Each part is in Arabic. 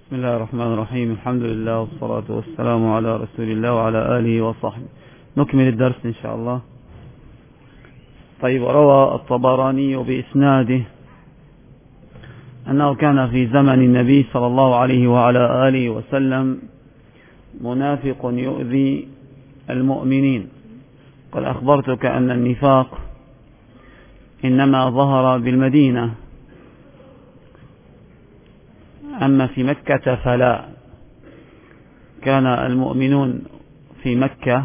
بسم الله الرحمن الرحيم. الحمد لله والصلاة والسلام على رسول الله وعلى آله وصحبه. نكمل الدرس إن شاء الله. طيب، روى الطبراني بإسناده أنه كان في زمن النبي صلى الله عليه وعلى آله وسلم منافق يؤذي المؤمنين. قد أخبرتك أن النفاق إنما ظهر بالمدينة، أما في مكة فلا. كان المؤمنون في مكة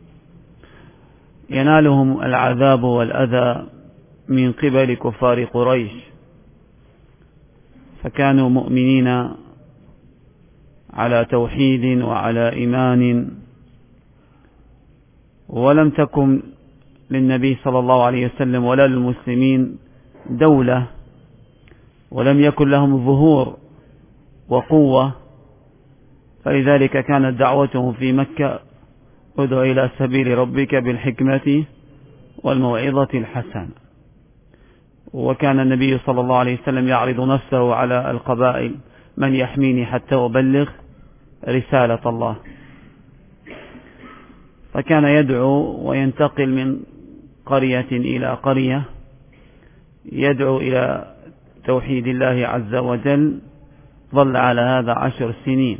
ينالهم العذاب والأذى من قبل كفار قريش، فكانوا مؤمنين على توحيد وعلى إيمان، ولم تكن للنبي صلى الله عليه وسلم ولا للمسلمين دولة، ولم يكن لهم ظهور وقوة، فلذلك كانت دعوتهم في مكة: ادع إلى سبيل ربك بالحكمة والموعظة الحسنة. وكان النبي صلى الله عليه وسلم يعرض نفسه على القبائل: من يحميني حتى أبلغ رسالة الله. فكان يدعو وينتقل من قرية إلى قرية، يدعو إلى توحيد الله عز وجل. ظل على هذا 10 سنين،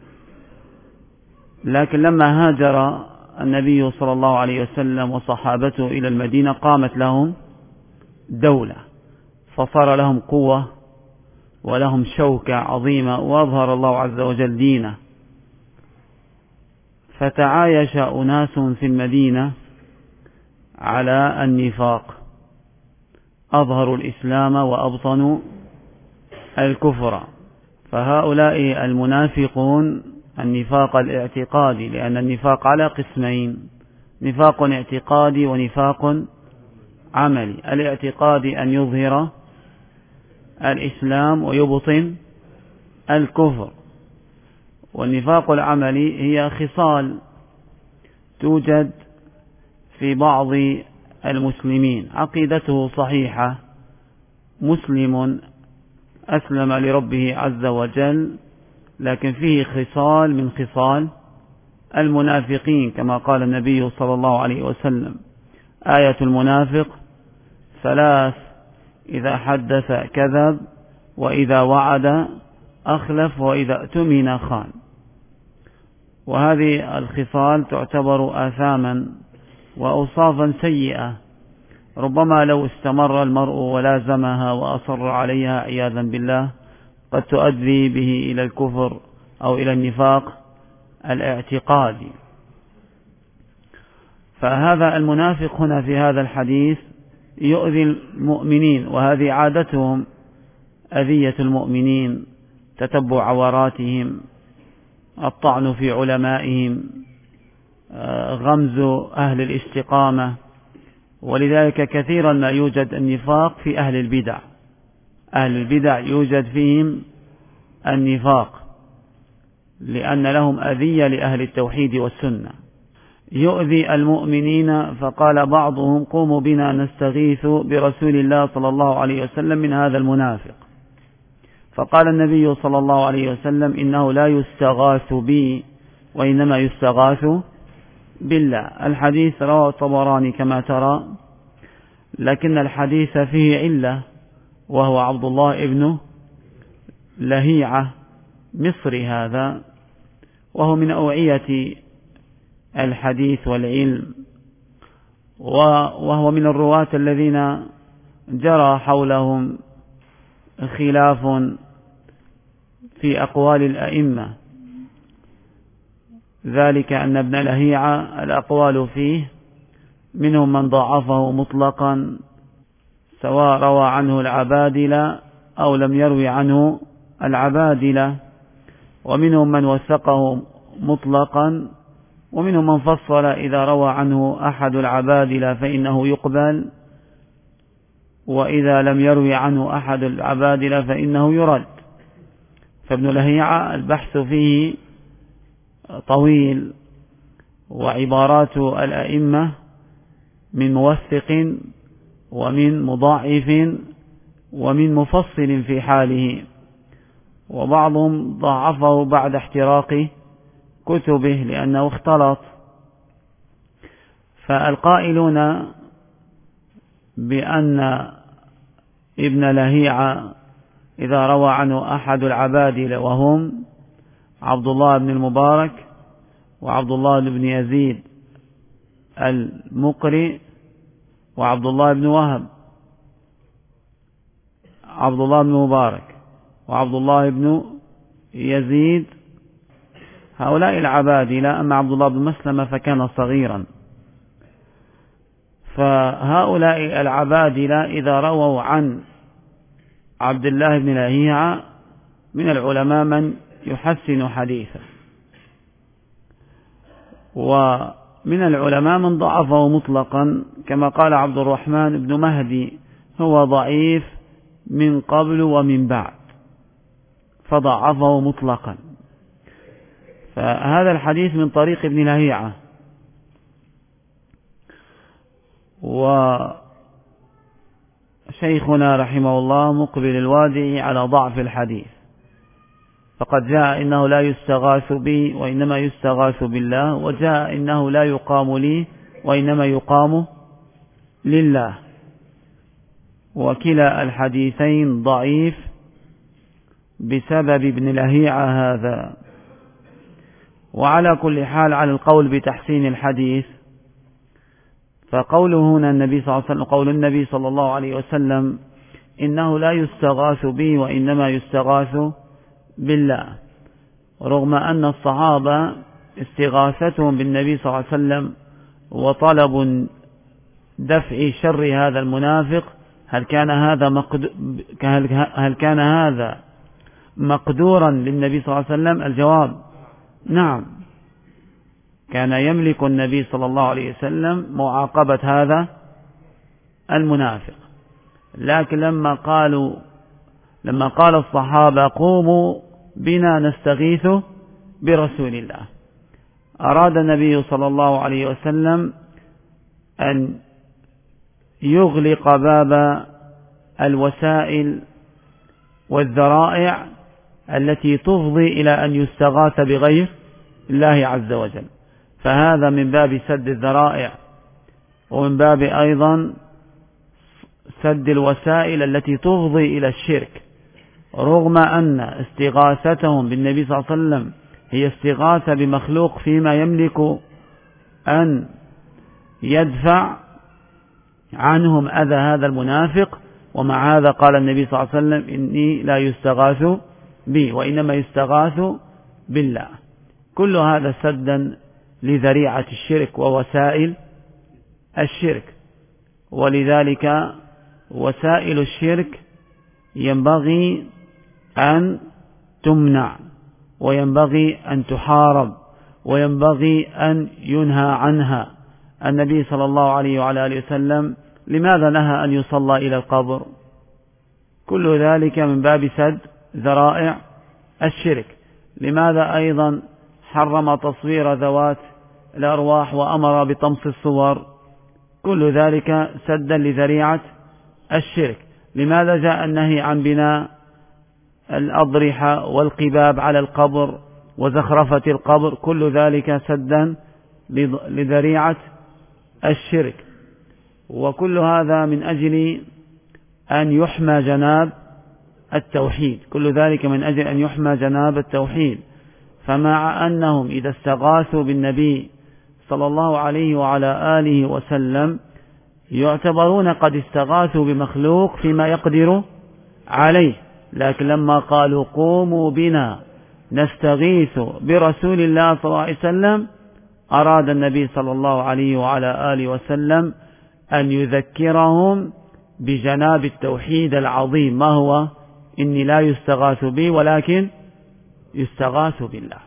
لكن لما هاجر النبي صلى الله عليه وسلم وصحابته إلى المدينة قامت لهم دولة، فصار لهم قوة ولهم شوكة عظيمة، وأظهر الله عز وجل دينه. فتعايش أناس في المدينة على النفاق، أظهروا الإسلام وأبطنوا الكفر. فهؤلاء المنافقون النفاق الاعتقادي، لأن النفاق على قسمين: نفاق اعتقادي ونفاق عملي. الاعتقادي أن يظهر الإسلام ويبطن الكفر، والنفاق العملي هي خصال توجد في بعض المسلمين: عقيدته صحيحة، مسلم أسلم لربه عز وجل، لكن فيه خصال من خصال المنافقين، كما قال النبي صلى الله عليه وسلم: آية المنافق 3: إذا حدث كذب، وإذا وعد أخلف، وإذا اؤتمن خان. وهذه الخصال تعتبر آثاما وأوصافا سيئة، ربما لو استمر المرء ولازمها وأصر عليها عياذا بالله قد تؤدي به إلى الكفر أو إلى النفاق الاعتقادي. فهذا المنافق هنا في هذا الحديث يؤذي المؤمنين، وهذه عادتهم: أذية المؤمنين، تتبع عوراتهم، الطعن في علمائهم، غمز أهل الاستقامة. ولذلك كثيرا ما يوجد النفاق في أهل البدع. أهل البدع يوجد فيهم النفاق لأن لهم أذية لأهل التوحيد والسنة. يؤذي المؤمنين، فقال بعضهم: قوموا بنا نستغيث برسول الله صلى الله عليه وسلم من هذا المنافق. فقال النبي صلى الله عليه وسلم: إنه لا يستغاث بي، وإنما يستغاث بالله. الحديث رواه الطبراني كما ترى، لكن الحديث فيه علة، وهو عبد الله ابن لهيعة مصري هذا، وهو من أوعية الحديث والعلم، وهو من الرواة الذين جرى حولهم خلاف في أقوال الأئمة، ذلك أن ابن لهيعة الأقوال فيه منهم من ضعفه مطلقا، سواء روى عنه العبادلة أو لم يروي عنه العبادلة، ومنهم من وثقه مطلقا، ومنهم من فصل: إذا روى عنه أحد العبادلة فإنه يقبل، وإذا لم يروي عنه أحد العبادلة فإنه يرد. فابن لهيعة البحث فيه طويل، وعبارات الأئمة من موثق ومن مضاعف ومن مفصل في حاله. وبعضهم ضعفه بعد احتراق كتبه لأنه اختلط. فالقائلون بأن ابن لهيعة إذا روى عنه أحد العبادلة وهم عبد الله بن المبارك وعبد الله بن يزيد المقري وعبد الله بن وهب، عبد الله بن مبارك وعبد الله بن يزيد، هؤلاء العبادلة. أما عبد الله بن مسلمة فكان صغيرا. فهؤلاء العبادلة إذا رووا عن عبد الله بن لهيعة من العلماء من يحسن حديثه، ومن العلماء من ضعفه مطلقا، كما قال عبد الرحمن بن مهدي هو ضعيف من قبل ومن بعد، فضعفه مطلقا. فهذا الحديث من طريق ابن لهيعة. وشيخنا رحمه الله مقبل الوادي على ضعف الحديث، فقد جاء إنه لا يستغاث بي وإنما يستغاث بالله، وجاء إنه لا يقام لي وإنما يقام لله، وكلا الحديثين ضعيف بسبب ابن لهيعة هذا. وعلى كل حال على القول بتحسين الحديث، فقوله هنا النبي صلى الله عليه وسلم، قول النبي صلى الله عليه وسلم إنه لا يستغاث بي وإنما يستغاث بالله، رغم أن الصحابة استغاثتهم بالنبي صلى الله عليه وسلم وطلب دفع شر هذا المنافق، هل كان هذا مقدورا للنبي صلى الله عليه وسلم؟ الجواب نعم، كان يملك النبي صلى الله عليه وسلم معاقبة هذا المنافق. لكن لما قال الصحابة قوموا بنا نستغيث برسول الله، أراد النبي صلى الله عليه وسلم أن يغلق باب الوسائل والذرائع التي تفضي إلى أن يستغاث بغير الله عز وجل، فهذا من باب سد الذرائع، ومن باب أيضا سد الوسائل التي تفضي إلى الشرك، رغم أن استغاثتهم بالنبي صلى الله عليه وسلم هي استغاثة بمخلوق فيما يملك أن يدفع عنهم أذى هذا المنافق، ومع هذا قال النبي صلى الله عليه وسلم إني لا يستغاث بي وإنما يستغاث بالله. كل هذا سدا لذريعة الشرك ووسائل الشرك، ولذلك وسائل الشرك ينبغي أن تمنع، وينبغي أن تحارب، وينبغي أن ينهى عنها. النبي صلى الله عليه وعلى آله وسلم لماذا نهى أن يصلى إلى القبر؟ كل ذلك من باب سد ذرائع الشرك. لماذا أيضا حرم تصوير ذوات الأرواح وأمر بطمس الصور؟ كل ذلك سدا لذريعة الشرك. لماذا جاء النهي عن بناء الأضرحة والقباب على القبر وزخرفة القبر؟ كل ذلك سدا لذريعة الشرك. وكل هذا من أجل أن يحمى جناب التوحيد، كل ذلك من أجل أن يحمى جناب التوحيد. فمع أنهم إذا استغاثوا بالنبي صلى الله عليه وعلى آله وسلم يعتبرون قد استغاثوا بمخلوق فيما يقدر عليه، لكن لما قالوا قوموا بنا نستغيث برسول الله صلى الله عليه وسلم، أراد النبي صلى الله عليه وعلى آله وسلم أن يذكرهم بجناب التوحيد العظيم، ما هو؟ إني لا يستغاث بي ولكن يستغاث بالله.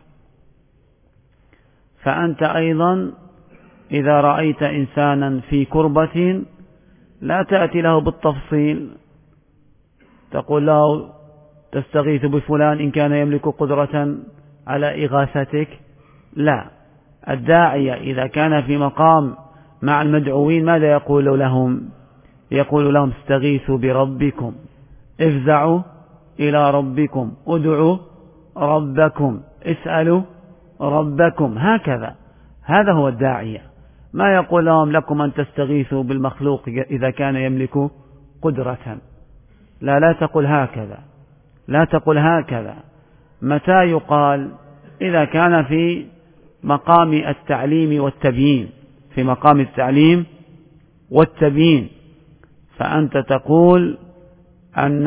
فأنت أيضا إذا رأيت إنسانا في كربة لا تأتي له بالتفصيل، تقول له تستغيث بفلان إن كان يملك قدرة على إغاثتك، لا. الداعية إذا كان في مقام مع المدعوين ماذا يقول لهم؟ يقول لهم استغيثوا بربكم افزعوا إلى ربكم، ادعوا ربكم، اسألوا ربكم، هكذا. هذا هو الداعية. ما يقول لهم لكم أن تستغيثوا بالمخلوق إذا كان يملك قدرة. لا تقل هكذا، لا تقل هكذا. متى يقال؟ إذا كان في مقام التعليم والتبيين، في مقام التعليم والتبيين، فأنت تقول أن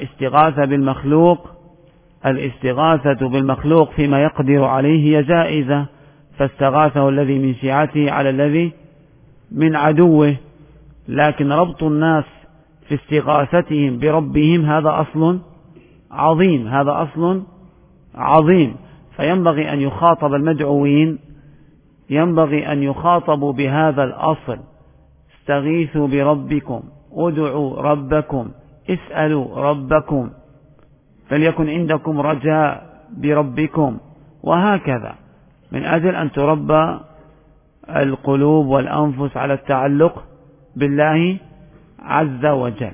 الاستغاثة بالمخلوق فيما يقدر عليه هي جائزة، فاستغاثه الذي من شيعته على الذي من عدوه. لكن ربط الناس في استغاثتهم بربهم هذا أصل عظيم، هذا أصل عظيم. فينبغي أن يخاطب المدعوين، ينبغي أن يخاطبوا بهذا الأصل: استغيثوا بربكم، ادعوا ربكم، اسألوا ربكم، فليكن عندكم رجاء بربكم، وهكذا، من أجل أن تربى القلوب والأنفس على التعلق بالله عز وجل.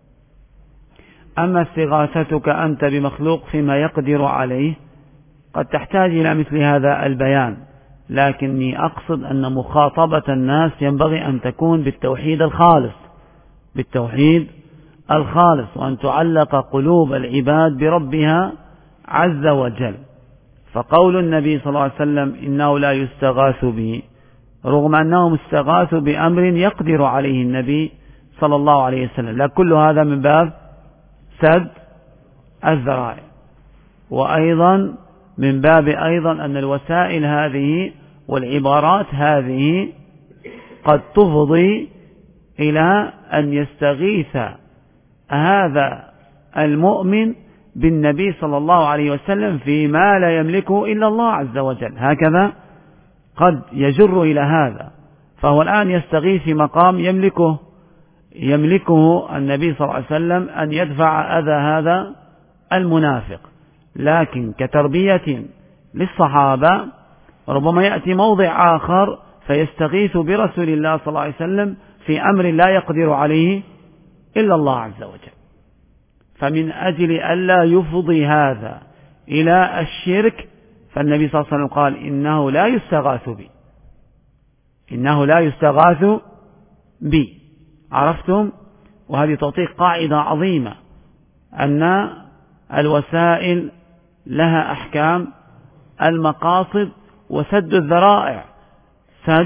أما استغاثتك أنت بمخلوق فيما يقدر عليه قد تحتاج إلى مثل هذا البيان، لكني أقصد أن مخاطبة الناس ينبغي أن تكون بالتوحيد الخالص، بالتوحيد الخالص، وأن تعلق قلوب العباد بربها عز وجل. فقول النبي صلى الله عليه وسلم إنه لا يستغاث به، رغم أنهم استغاثوا بأمر يقدر عليه النبي صلى الله عليه وسلم، لا، كل هذا من باب سد الذرائع. وأيضا من باب أيضا أن الوسائل هذه والعبارات هذه قد تفضي إلى أن يستغيث هذا المؤمن بالنبي صلى الله عليه وسلم فيما لا يملكه إلا الله عز وجل، هكذا قد يجر إلى هذا. فهو الآن يستغيث في مقام يملكه النبي صلى الله عليه وسلم أن يدفع أذى هذا المنافق، لكن كتربية للصحابة ربما يأتي موضع آخر فيستغيث برسول الله صلى الله عليه وسلم في أمر لا يقدر عليه إلا الله عز وجل. فمن أجل ألا يفضي هذا إلى الشرك فالنبي صلى الله عليه وسلم قال إنه لا يستغاث بي، إنه لا يستغاث بي. عرفتم؟ وهذه تعطيك قاعدة عظيمة أن الوسائل لها أحكام المقاصد وسد الذرائع. سد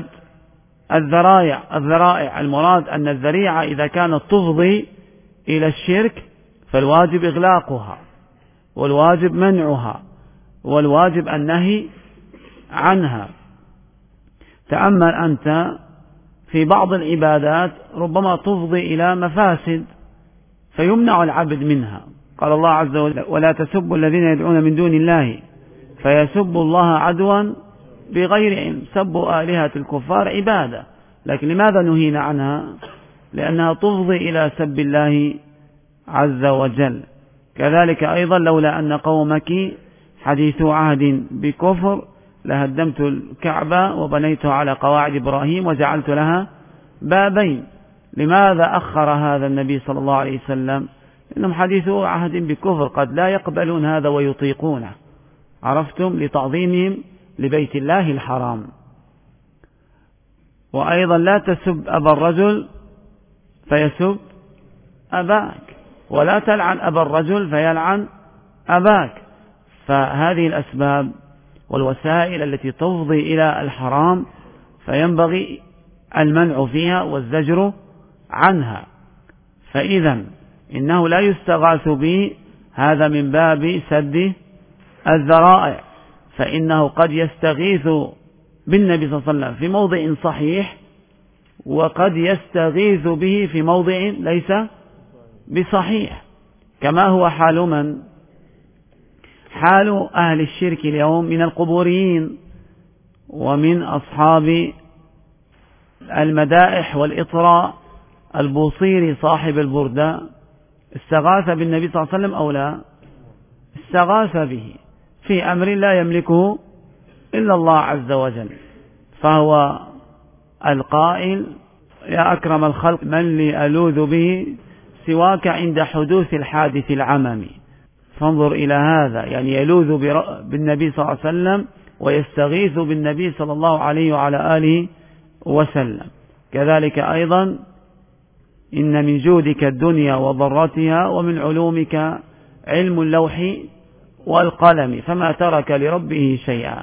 الذرائع المراد أن الذريعة إذا كانت تفضي إلى الشرك فالواجب إغلاقها، والواجب منعها، والواجب النهي عنها. تأمل أنت في بعض العبادات ربما تفضي إلى مفاسد فيمنع العبد منها. قال الله عز وجل ولا تسبوا الذين يدعون من دون الله فيسبوا الله عدوا بغير علم. سبوا آلهة الكفار عبادة، لكن لماذا نهينا عنها؟ لأنها تفضي إلى سب الله عز وجل. كذلك أيضا لولا أن قومك حديث عهد بكفر لهدمت الكعبة وبنيتها على قواعد إبراهيم وجعلت لها بابين. لماذا أخر هذا النبي صلى الله عليه وسلم؟ إنهم حديث عهد بكفر، قد لا يقبلون هذا ويطيقونه. عرفتم؟ لتعظيمهم لبيت الله الحرام. وأيضا لا تسب أبا الرجل فيسب أباك، ولا تلعن أبا الرجل فيلعن أباك. فهذه الأسباب والوسائل التي تفضي إلى الحرام فينبغي المنع فيها والزجر عنها. فإذا إنه لا يستغاث به، هذا من باب سد الذرائع، فإنه قد يستغيث بالنبي صلى الله عليه وسلم في موضع صحيح، وقد يستغيث به في موضع ليس بصحيح، كما هو حال من؟ حال أهل الشرك اليوم من القبوريين ومن أصحاب المدائح والإطراء. البوصيري صاحب البردة استغاث بالنبي صلى الله عليه وسلم أو لا؟ استغاث به في أمر لا يملكه إلا الله عز وجل، فهو القائل يا أكرم الخلق من لي ألوذ به سواك عند حدوث الحادث العممي. فانظر إلى هذا، يعني يلوذ بالنبي صلى الله عليه وسلم ويستغيث بالنبي صلى الله عليه وعلى آله وسلم. كذلك أيضا إن من جودك الدنيا وضرتها ومن علومك علم اللوح والقلم فما ترك لربه شيئا.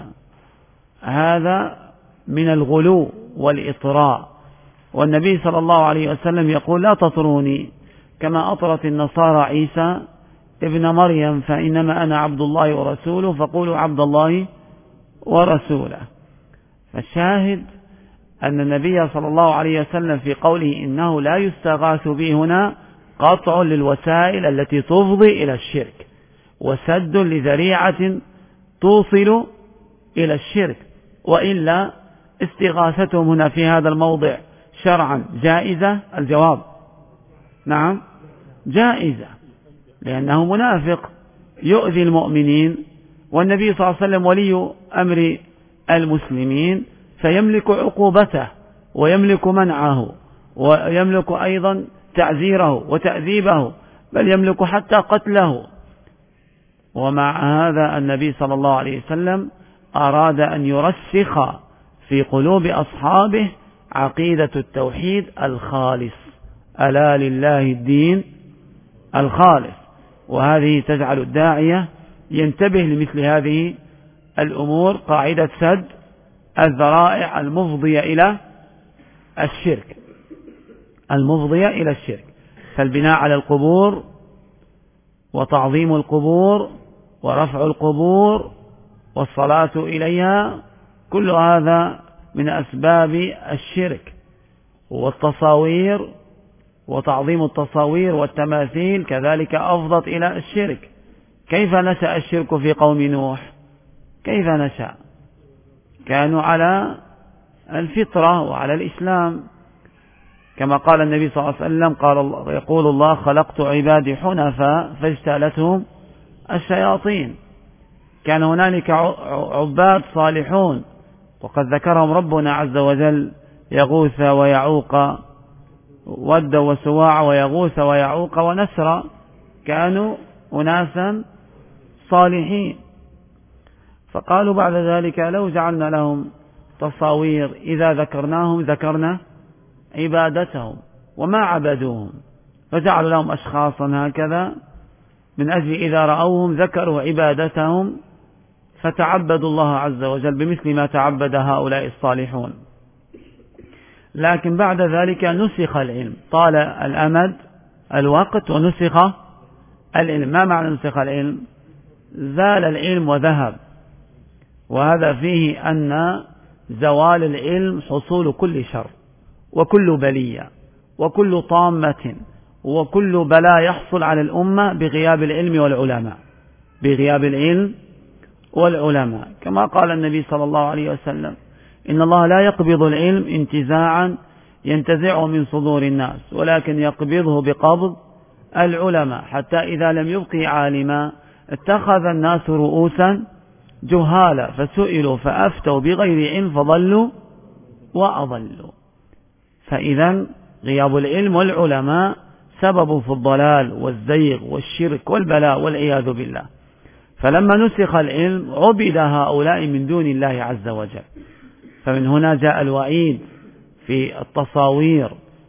هذا من الغلو والإطراء. والنبي صلى الله عليه وسلم يقول لا تطروني كما أطرت النصارى عيسى ابن مريم فإنما أنا عبد الله ورسوله فقولوا عبد الله ورسوله. فالشاهد أن النبي صلى الله عليه وسلم في قوله إنه لا يستغاث به هنا قطع للوسائل التي تفضي إلى الشرك وسد لذريعة توصل إلى الشرك، وإلا استغاثتهم هنا في هذا الموضع شرعا جائزة؟ الجواب نعم جائزة، لأنه منافق يؤذي المؤمنين، والنبي صلى الله عليه وسلم ولي أمر المسلمين فيملك عقوبته ويملك منعه ويملك أيضا تعزيره وتأديبه، بل يملك حتى قتله. ومع هذا النبي صلى الله عليه وسلم أراد أن يرسخ في قلوب أصحابه عقيدة التوحيد الخالص، ألا لله الدين الخالص. وهذه تجعل الداعية ينتبه لمثل هذه الأمور، قاعدة سد الذرائع المفضية إلى الشرك، المفضية إلى الشرك. فالبناء على القبور وتعظيم القبور ورفع القبور والصلاة إليها كل هذا من أسباب الشرك. والتصاوير وتعظيم التصاوير والتماثيل كذلك أفضت إلى الشرك. كيف نشأ الشرك في قوم نوح؟ كيف نشأ؟ كانوا على الفطرة وعلى الإسلام، كما قال النبي صلى الله عليه وسلم يقول الله خلقت عبادي حنفاء فاجتالتهم الشياطين. كان هنالك عباد صالحون وقد ذكرهم ربنا عز وجل، يغوث ويعوق، ود وسواع ويغوث ويعوق ونسرا، كانوا أناسا صالحين. فقالوا بعد ذلك لو جعلنا لهم تصاوير إذا ذكرناهم ذكرنا عبادتهم وما عبدوهم، فجعلوا لهم أشخاصا هكذا من أجل إذا رأوهم ذكروا عبادتهم فتعبدوا الله عز وجل بمثل ما تعبد هؤلاء الصالحون. لكن بعد ذلك نسخ العلم، طال الأمد الوقت ونسخ العلم. ما معنى نسخ العلم؟ زال العلم وذهب، وهذا فيه أن زوال العلم حصول كل شر وكل بلية وكل طامة وكل بلاء يحصل على الأمة بغياب العلم والعلماء، بغياب العلم والعلماء. كما قال النبي صلى الله عليه وسلم إن الله لا يقبض العلم انتزاعا ينتزعه من صدور الناس، ولكن يقبضه بقبض العلماء، حتى إذا لم يبقي عالما اتخذ الناس رؤوسا جهالا فسئلوا فأفتوا بغير علم فضلوا وأضلوا. فإذا غياب العلم والعلماء سبب في الضلال والزيغ والشرك والبلاء والعياذ بالله. فلما نسخ العلم عبد هؤلاء من دون الله عز وجل. فمن هنا جاء الوعيد في التصاوير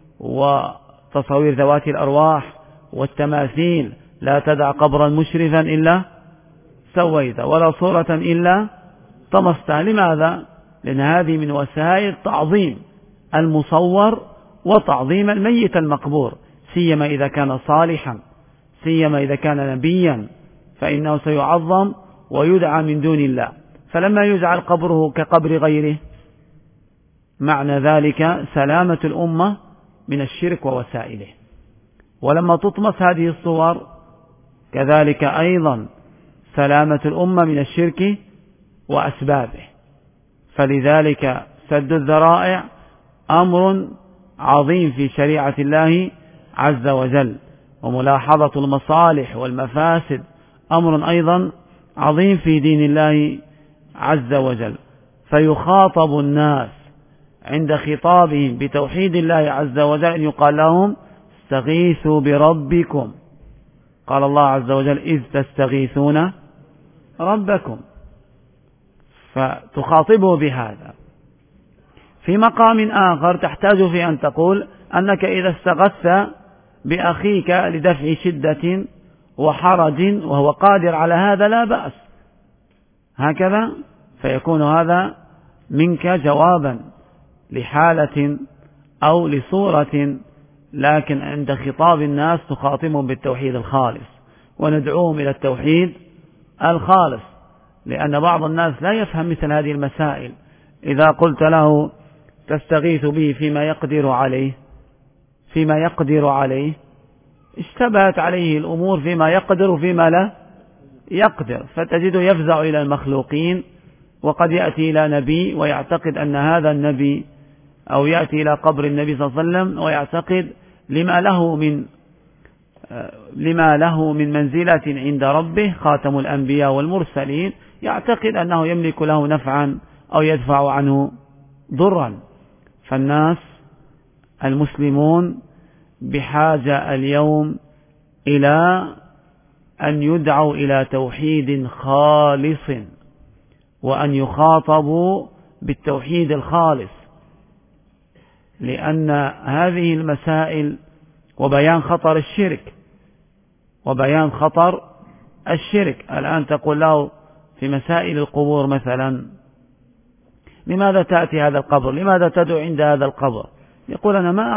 وتصاوير ذوات الأرواح والتماثيل، لا تدع قبرا مشرفا إلا سويته ولا صورة إلا طمستها. لماذا؟ لأن هذه من وسائل تعظيم المصور وتعظيم الميت المقبور، سيما إذا كان صالحا، سيما إذا كان نبيا، فإنه سيعظم ويدعى من دون الله. فلما يجعل قبره كقبر غيره معنى ذلك سلامة الأمة من الشرك ووسائله. ولما تطمس هذه الصور كذلك أيضا سلامة الأمة من الشرك وأسبابه. فلذلك سد الذرائع أمر عظيم في شريعة الله عز وجل، وملاحظة المصالح والمفاسد أمر أيضا عظيم في دين الله عز وجل. فيخاطب الناس عند خطابهم ببتوحيد الله عز وجل أن يقال لهم استغيثوا بربكم، قال الله عز وجل إذ تستغيثون ربكم، فتخاطبه بهذا. في مقام آخر تحتاج في أن تقول أنك إذا استغثت بأخيك لدفع شدة وحرج وهو قادر على هذا لا بأس، هكذا فيكون هذا منك جوابا لحالة أو لصورة، لكن عند خطاب الناس تخاطبهم بالتوحيد الخالص وندعوهم إلى التوحيد الخالص، لأن بعض الناس لا يفهم مثل هذه المسائل. إذا قلت له تستغيث به فيما يقدر عليه اشتبهت عليه الأمور فيما يقدر وفيما لا يقدر، فتجده يفزع إلى المخلوقين، وقد يأتي إلى نبي ويعتقد أن هذا النبي، أو يأتي إلى قبر النبي صلى الله عليه وسلم ويعتقد لما له من منزلة عند ربه خاتم الأنبياء والمرسلين، يعتقد أنه يملك له نفعا أو يدفع عنه ضرا. فالناس المسلمون بحاجة اليوم إلى أن يدعوا إلى توحيد خالص، وأن يخاطبوا بالتوحيد الخالص، لأن هذه المسائل وبيان خطر الشرك الآن تقول له في مسائل القبور مثلا لماذا تأتي هذا القبر، لماذا تدعو عند هذا القبر؟ يقول أنا ما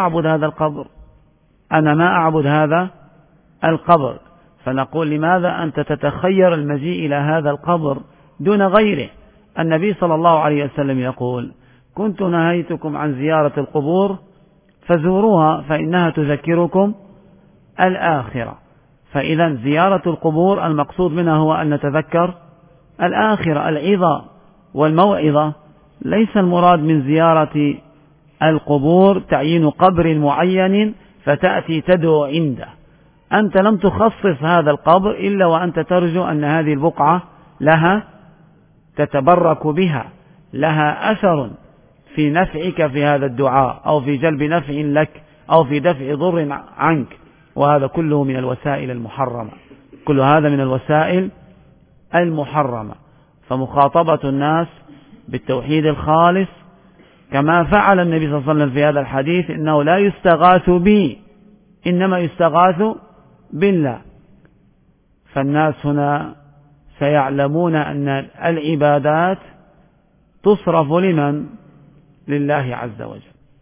أعبد هذا القبر. فنقول لماذا أنت تتخير المجيء إلى هذا القبر دون غيره؟ النبي صلى الله عليه وسلم يقول كنت نهيتكم عن زيارة القبور فزوروها فإنها تذكركم الآخرة. فإذا زيارة القبور المقصود منها هو أن نتذكر الآخرة، العظة والموعظة. ليس المراد من زيارة القبور تعيين قبر معين فتأتي تدعو عنده. أنت لم تخصص هذا القبر إلا وأنت ترجو أن هذه البقعة لها تتبرك بها، لها أثر في نفعك في هذا الدعاء، أو في جلب نفع لك، أو في دفع ضر عنك. وهذا كله من الوسائل المحرمة، كل هذا من الوسائل المحرمة. فمخاطبة الناس بالتوحيد الخالص كما فعل النبي صلى الله عليه وسلم في هذا الحديث، إنه لا يستغاث بي إنما يستغاث بالله. فالناس هنا سيعلمون أن العبادات تصرف لمن؟ لله عز وجل.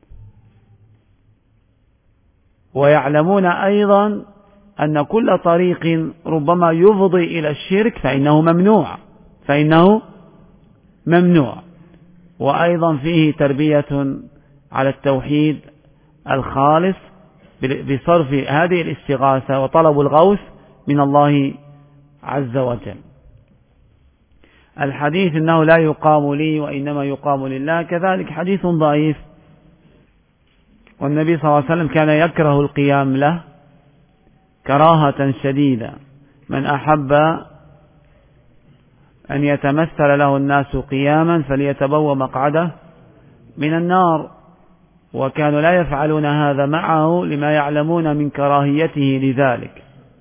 ويعلمون أيضا أن كل طريق ربما يفضي إلى الشرك فإنه ممنوع. وأيضا فيه تربية على التوحيد الخالص بصرف هذه الاستغاثة وطلب الغوث من الله عز وجل. الحديث إنه لا يقام لي وإنما يقام لله كذلك حديث ضعيف، والنبي صلى الله عليه وسلم كان يكره القيام له كراهة شديدة. من أحب أن يتمثل له الناس قياما فليتبوأ مقعده من النار. وكانوا لا يفعلون هذا معه لما يعلمون من كراهيته لذلك.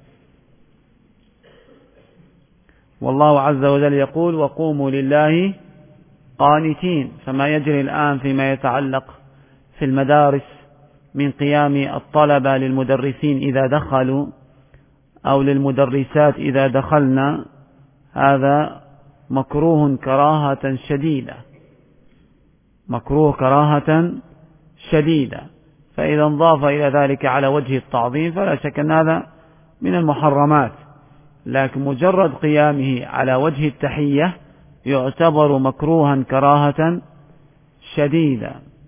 والله عز وجل يقول وقوموا لله قانتين. فما يجري الآن فيما يتعلق في المدارس من قيام الطلبة للمدرسين إذا دخلوا أو للمدرسات إذا دخلنا، هذا مكروه كراهة شديدة، مكروه كراهة شديدة. فإذا انضاف إلى ذلك على وجه التعظيم فلا شك أن هذا من المحرمات، لكن مجرد قيامه على وجه التحية يعتبر مكروها كراهة شديدة.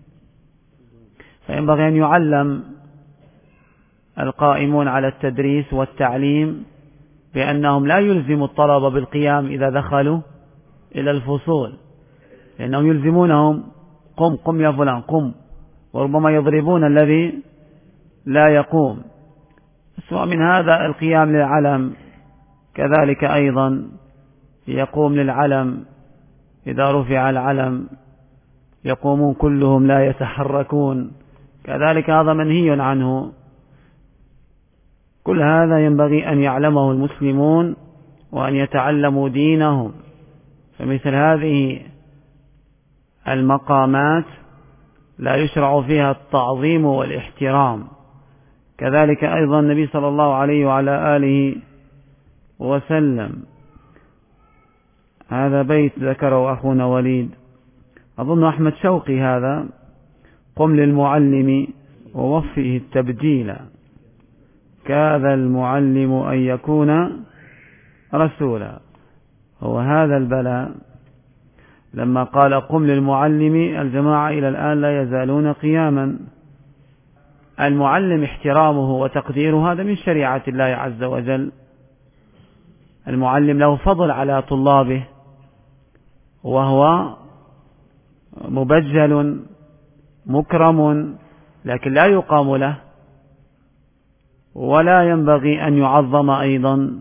فينبغي أن يعلم القائمون على التدريس والتعليم بأنهم لا يلزموا الطلبة بالقيام إذا دخلوا إلى الفصول، لأنهم يلزمونهم قم يا فلان قم، وربما يضربون الذي لا يقوم. سواء من هذا القيام للعلم، كذلك أيضا يقوم للعلم إذا رفع العلم يقومون كلهم لا يتحركون، كذلك هذا منهي عنه. كل هذا ينبغي أن يعلمه المسلمون وأن يتعلموا دينهم. فمثل هذه المقامات لا يشرع فيها التعظيم والاحترام. كذلك أيضا النبي صلى الله عليه وعلى آله وسلم، هذا بيت ذكره أخونا وليد، أظن أحمد شوقي هذا: قم للمعلم ووفه التبجيل، كاد المعلم أن يكون رسولا. هو هذا البلاء لما قال قم للمعلم، الجماعة إلى الآن لا يزالون قياما. المعلم احترامه وتقديره هذا من شريعة الله عز وجل. المعلم له فضل على طلابه، وهو مبجل مكرم، لكن لا يقام له ولا ينبغي أن يعظم أيضا،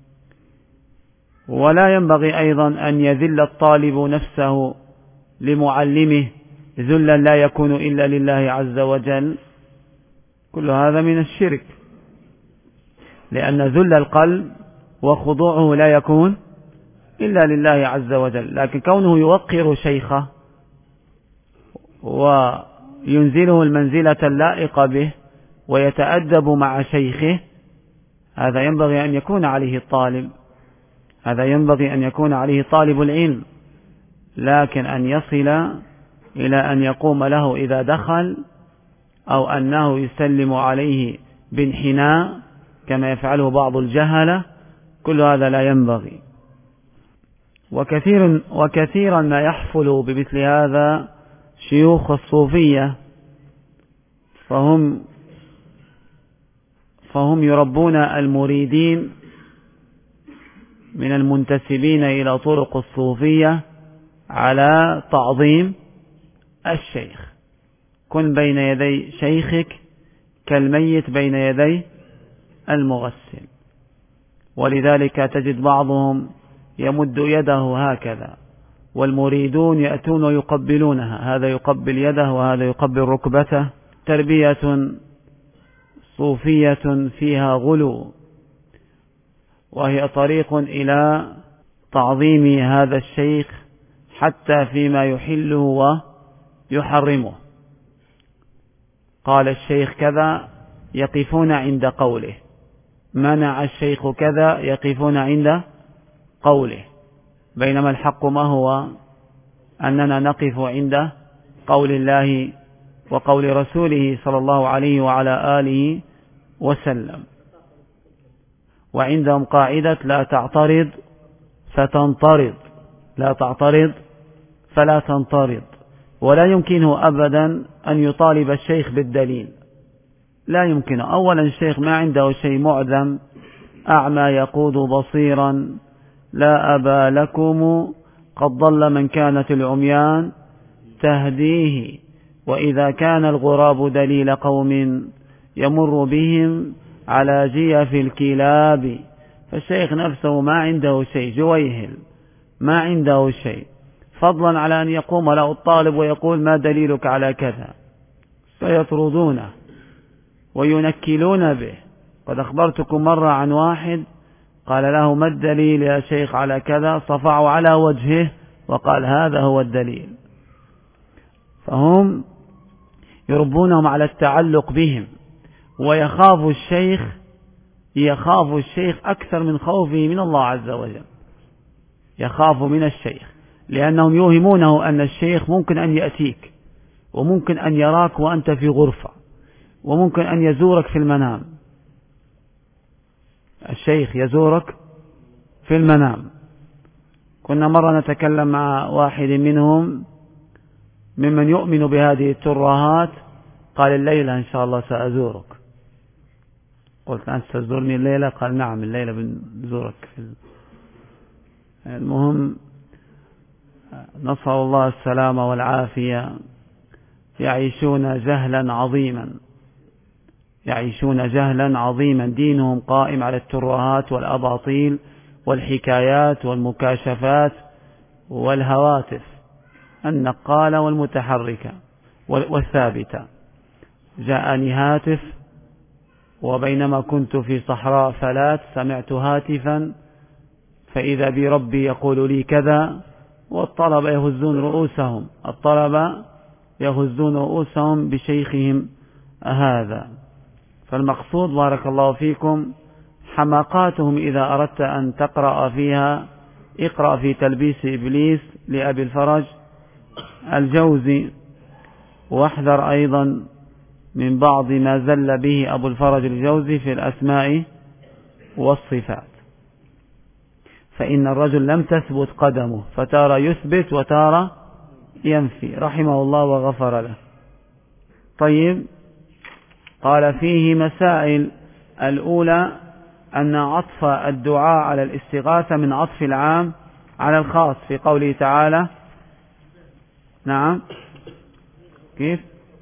ولا ينبغي أيضا أن يذل الطالب نفسه لمعلمه ذلا لا يكون إلا لله عز وجل. كل هذا من الشرك، لأن ذل القلب وخضوعه لا يكون إلا لله عز وجل. لكن كونه يوقر شيخه وينزله المنزلة اللائقة به ويتأدب مع شيخه، هذا ينبغي أن يكون عليه الطالب، هذا ينبغي أن يكون عليه طالب العلم. لكن أن يصل إلى أن يقوم له إذا دخل، أو أنه يسلم عليه بانحناء كما يفعله بعض الجهلة، كل هذا لا ينبغي. وكثيرا ما يحفل بمثل هذا شيوخ الصوفية، فهم يربون المريدين من المنتسبين إلى طرق الصوفية على تعظيم الشيخ. كن بين يدي شيخك كالميت بين يدي المغسل. ولذلك تجد بعضهم يمد يده هكذا، والمريدون يأتون ويقبلونها، هذا يقبل يده وهذا يقبل ركبته. تربية صوفية فيها غلو، وهي طريق إلى تعظيم هذا الشيخ حتى فيما يحله ويحرمه. قال الشيخ كذا يقفون عند قوله، منع الشيخ كذا يقفون عند قوله، بينما الحق ما هو؟ أننا نقف عند قول الله وقول رسوله صلى الله عليه وعلى آله وسلم. وعندهم قاعدة لا تعترض فتنطرد، لا تعترض فلا تنطرد. ولا يمكنه أبدا أن يطالب الشيخ بالدليل، لا يمكنه. أولا الشيخ ما عنده شيء، معدم أعمى يقود بصيرا، لا أبا لكم قد ضل من كانت العميان تهديه، وإذا كان الغراب دليل قوم يمر بهم على جيف الكلاب. فالشيخ نفسه ما عنده شيء، جويهل ما عنده شيء، فضلا على أن يقوم له الطالب ويقول ما دليلك على كذا، فيطردونه وينكلون به. قد أخبرتكم مرة عن واحد قال له ما الدليل يا شيخ على كذا، صفعوا على وجهه وقال هذا هو الدليل. فهم يربونهم على التعلق بهم، ويخاف الشيخ أكثر من خوفه من الله عز وجل، يخاف من الشيخ، لأنهم يوهمونه أن الشيخ ممكن أن يأتيك، وممكن أن يراك وأنت في غرفة، وممكن أن يزورك في المنام. الشيخ يزورك في المنام. كنا مرة نتكلم مع واحد منهم ممن يؤمن بهذه الترهات، قال الليلة إن شاء الله سأزورك. قلت أنت تزورني الليلة؟ قال نعم الليلة بنزورك. المهم نسأل الله السلامة والعافية. يعيشون جهلا عظيما، دينهم قائم على الترهات والأباطيل والحكايات والمكاشفات والهواتف النقالة والمتحركة والثابتة. جاءني هاتف وبينما كنت في صحراء فلات سمعت هاتفا فإذا بي ربي يقول لي كذا، والطلبة يهزون رؤوسهم بشيخهم هذا. فالمقصود بارك الله فيكم حماقاتهم إذا أردت أن تقرأ فيها اقرأ في تلبيس إبليس لأبي الفرج الجوزي، واحذر أيضا من بعض ما زل به أبو الفرج الجوزي في الأسماء والصفات، فإن الرجل لم تثبت قدمه، فتارى يثبت وتارى ينفي رحمه الله وغفر له. طيب، قال فيه مسائل. الأولى أن عطف الدعاء على الاستغاثة من عطف العام على الخاص في قوله تعالى. نعم، كيف؟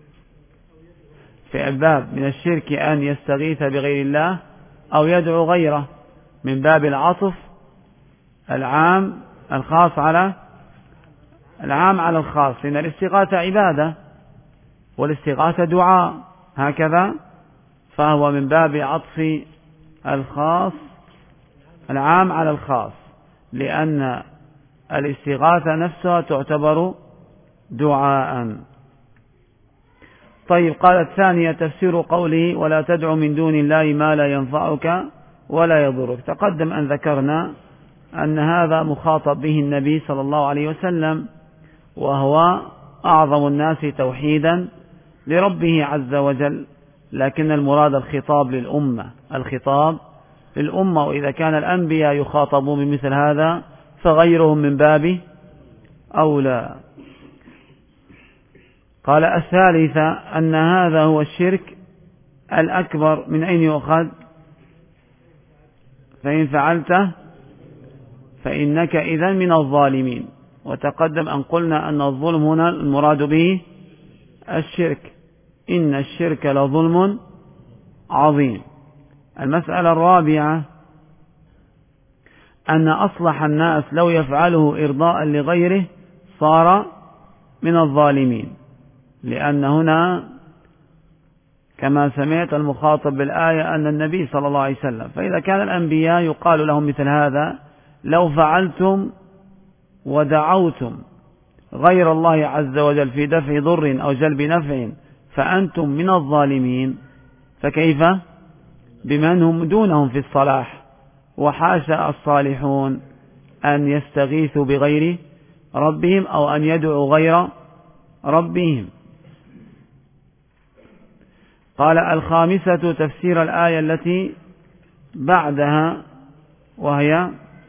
في الباب من الشرك أن يستغيث بغير الله أو يدعو غيره، من باب العطف العام الخاص على العام على الخاص، لأن الاستغاثة عبادة والاستغاثة دعاء هكذا، فهو من باب عطف الخاص العام على الخاص، لأن الاستغاثة نفسها تعتبر دعاء. طيب، قال الثانية تفسير قوله ولا تدع من دون الله ما لا ينفعك ولا يضرك. تقدم أن ذكرنا أن هذا مخاطب به النبي صلى الله عليه وسلم، وهو أعظم الناس توحيدا لربه عز وجل، لكن المراد الخطاب للأمة، وإذا كان الأنبياء يخاطبون بمثل هذا فغيرهم من باب أولى. قال الثالثة أن هذا هو الشرك الأكبر. من أين يؤخذ؟ فإن فعلته فإنك إذن من الظالمين. وتقدم أن قلنا أن الظلم هنا المراد به الشرك، إن الشرك لظلم عظيم. المسألة الرابعة أن أصلح الناس لو يفعله إرضاء لغيره صار من الظالمين، لأن هنا كما سمعت المخاطب بالآية أن النبي صلى الله عليه وسلم، فإذا كان الأنبياء يقال لهم مثل هذا لو فعلتم ودعوتم غير الله عز وجل في دفع ضر أو جلب نفع فأنتم من الظالمين، فكيف بمن هم دونهم في الصلاح؟ وحاشا الصالحون أن يستغيثوا بغير ربهم أو أن يدعوا غير ربهم. قال الخامسة تفسير الآية التي بعدها، وهي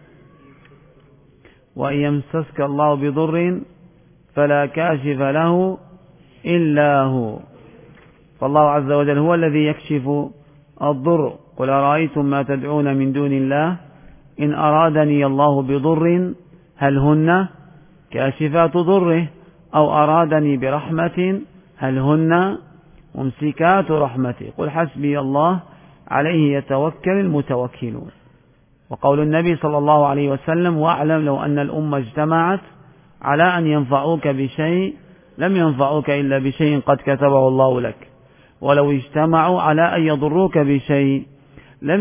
وإن يمسسك الله بضر فلا كاشف له إلا هو، فالله عز وجل هو الذي يكشف الضر. قل أرأيتم ما تدعون من دون الله إن أرادني الله بضر هل هن كاشفات ضره، أو أرادني برحمة هل هن ممسكات رحمته، قل حسبي الله عليه يتوكل المتوكلون. وقول النبي صلى الله عليه وسلم واعلم لو أن الأمة اجتمعت على أن ينفعوك بشيء لم ينفعوك إلا بشيء قد كتبه الله لك، ولو اجتمعوا على أن يضروك بشيء لم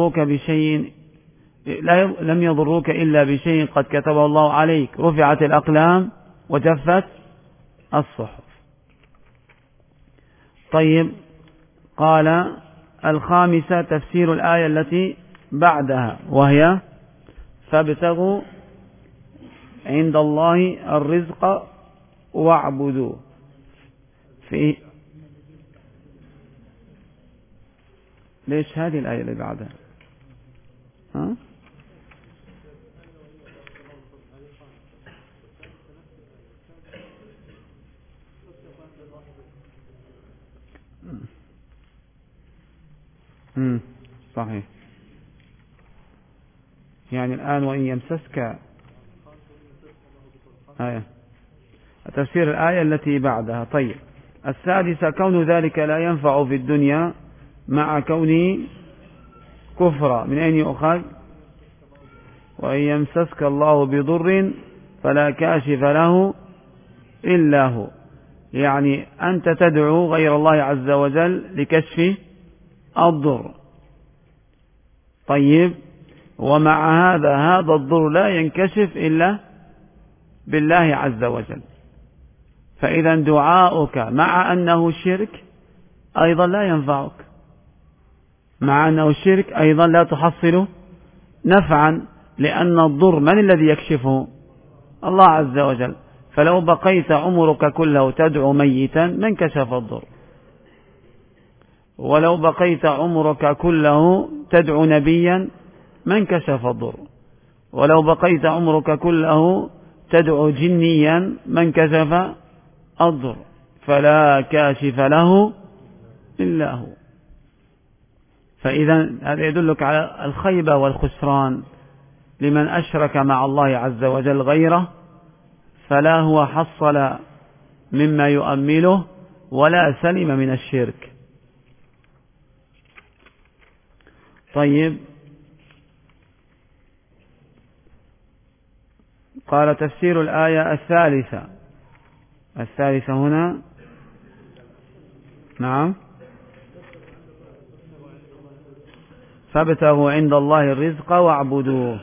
يضروك إلا بشيء قد كتبه الله عليك، رفعت الأقلام وجفت الصحف. طيب، قال الخامسة تفسير الآية التي بعدها، وهي فابتغوا عند الله الرزق واعبدوه. في ليش هذه الآية اللي بعدها؟ صحيح، يعني الآن وإن يمسسك تفسير الآية التي بعدها. طيب، السادسة كون ذلك لا ينفع في الدنيا مع كونه كفرا. من أين يؤخذ؟ وإن يمسسك الله بضر فلا كاشف له إلا هو، يعني أنت تدعو غير الله عز وجل لكشف الضر. طيب، ومع هذا الضر لا ينكشف إلا بالله عز وجل. فإذا دعاؤك مع أنه شرك أيضا لا ينفعك، مع أنه شرك أيضا لا تحصل نفعا، لأن الضر من الذي يكشفه؟ الله عز وجل. فلو بقيت عمرك كله تدعو ميتا من كشف الضر، ولو بقيت عمرك كله تدعو نبيا من كشف الضر، ولو بقيت عمرك كله تدعو جنيا من كشف الضر، فلا كاشف له إلا هو. فإذا هذا يدلك على الخيبة والخسران لمن أشرك مع الله عز وجل غيره، فلا هو حصل مما يؤمله ولا سلم من الشرك. طيب، قال تفسير الآية الثالثة هنا، نعم، فابتغوا عند الله الرزق واعبدوه.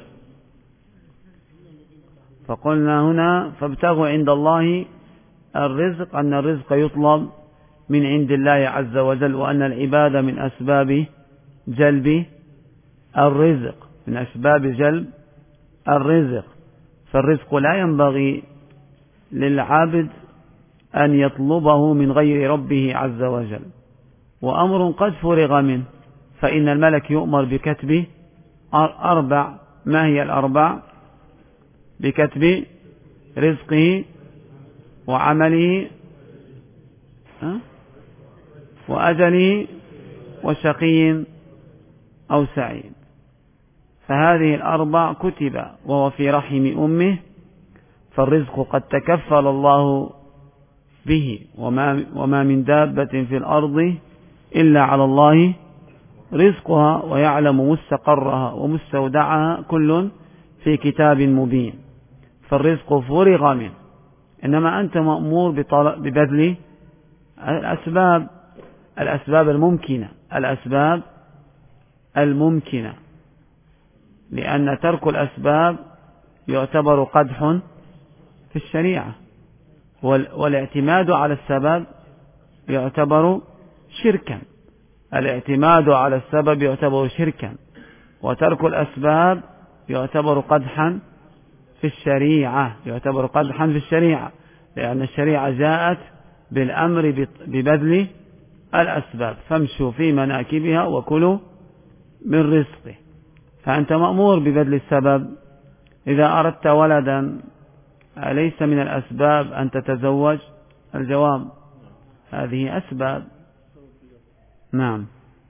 فقلنا هنا فابتغوا عند الله الرزق، أن الرزق يطلب من عند الله عز وجل، وأن العبادة من أسباب جلب الرزق، من أسباب جلب الرزق. فالرزق لا ينبغي للعبد أن يطلبه من غير ربه عز وجل، وأمر قد فرغ منه، فإن الملك يؤمر بكتب 4. ما هي 4؟ بكتب رزقه وعمله وأجله وشقي أو سعيد. فهذه 4 كتب وهو في رحم أمه، فالرزق قد تكفل الله به، وما من دابة في الأرض إلا على الله رزقها ويعلم مستقرها ومستودعها كل في كتاب مبين. فالرزق فرغ منه، إنما أنت مأمور ببذل الأسباب الممكنة، لأن ترك الأسباب يعتبر قدح في الشريعة، والاعتماد على السبب يعتبر شركا. الاعتماد على السبب يعتبر شركا، وترك الأسباب يعتبر قدحا في الشريعة، لأن الشريعة جاءت بالأمر ببذل الأسباب، فامشوا في مناكبها وكلوا من رزقه. فأنت مأمور ببذل السبب. إذا أردت ولدا أليس من الأسباب أن تتزوج؟ الجواب هذه أسباب. نعم.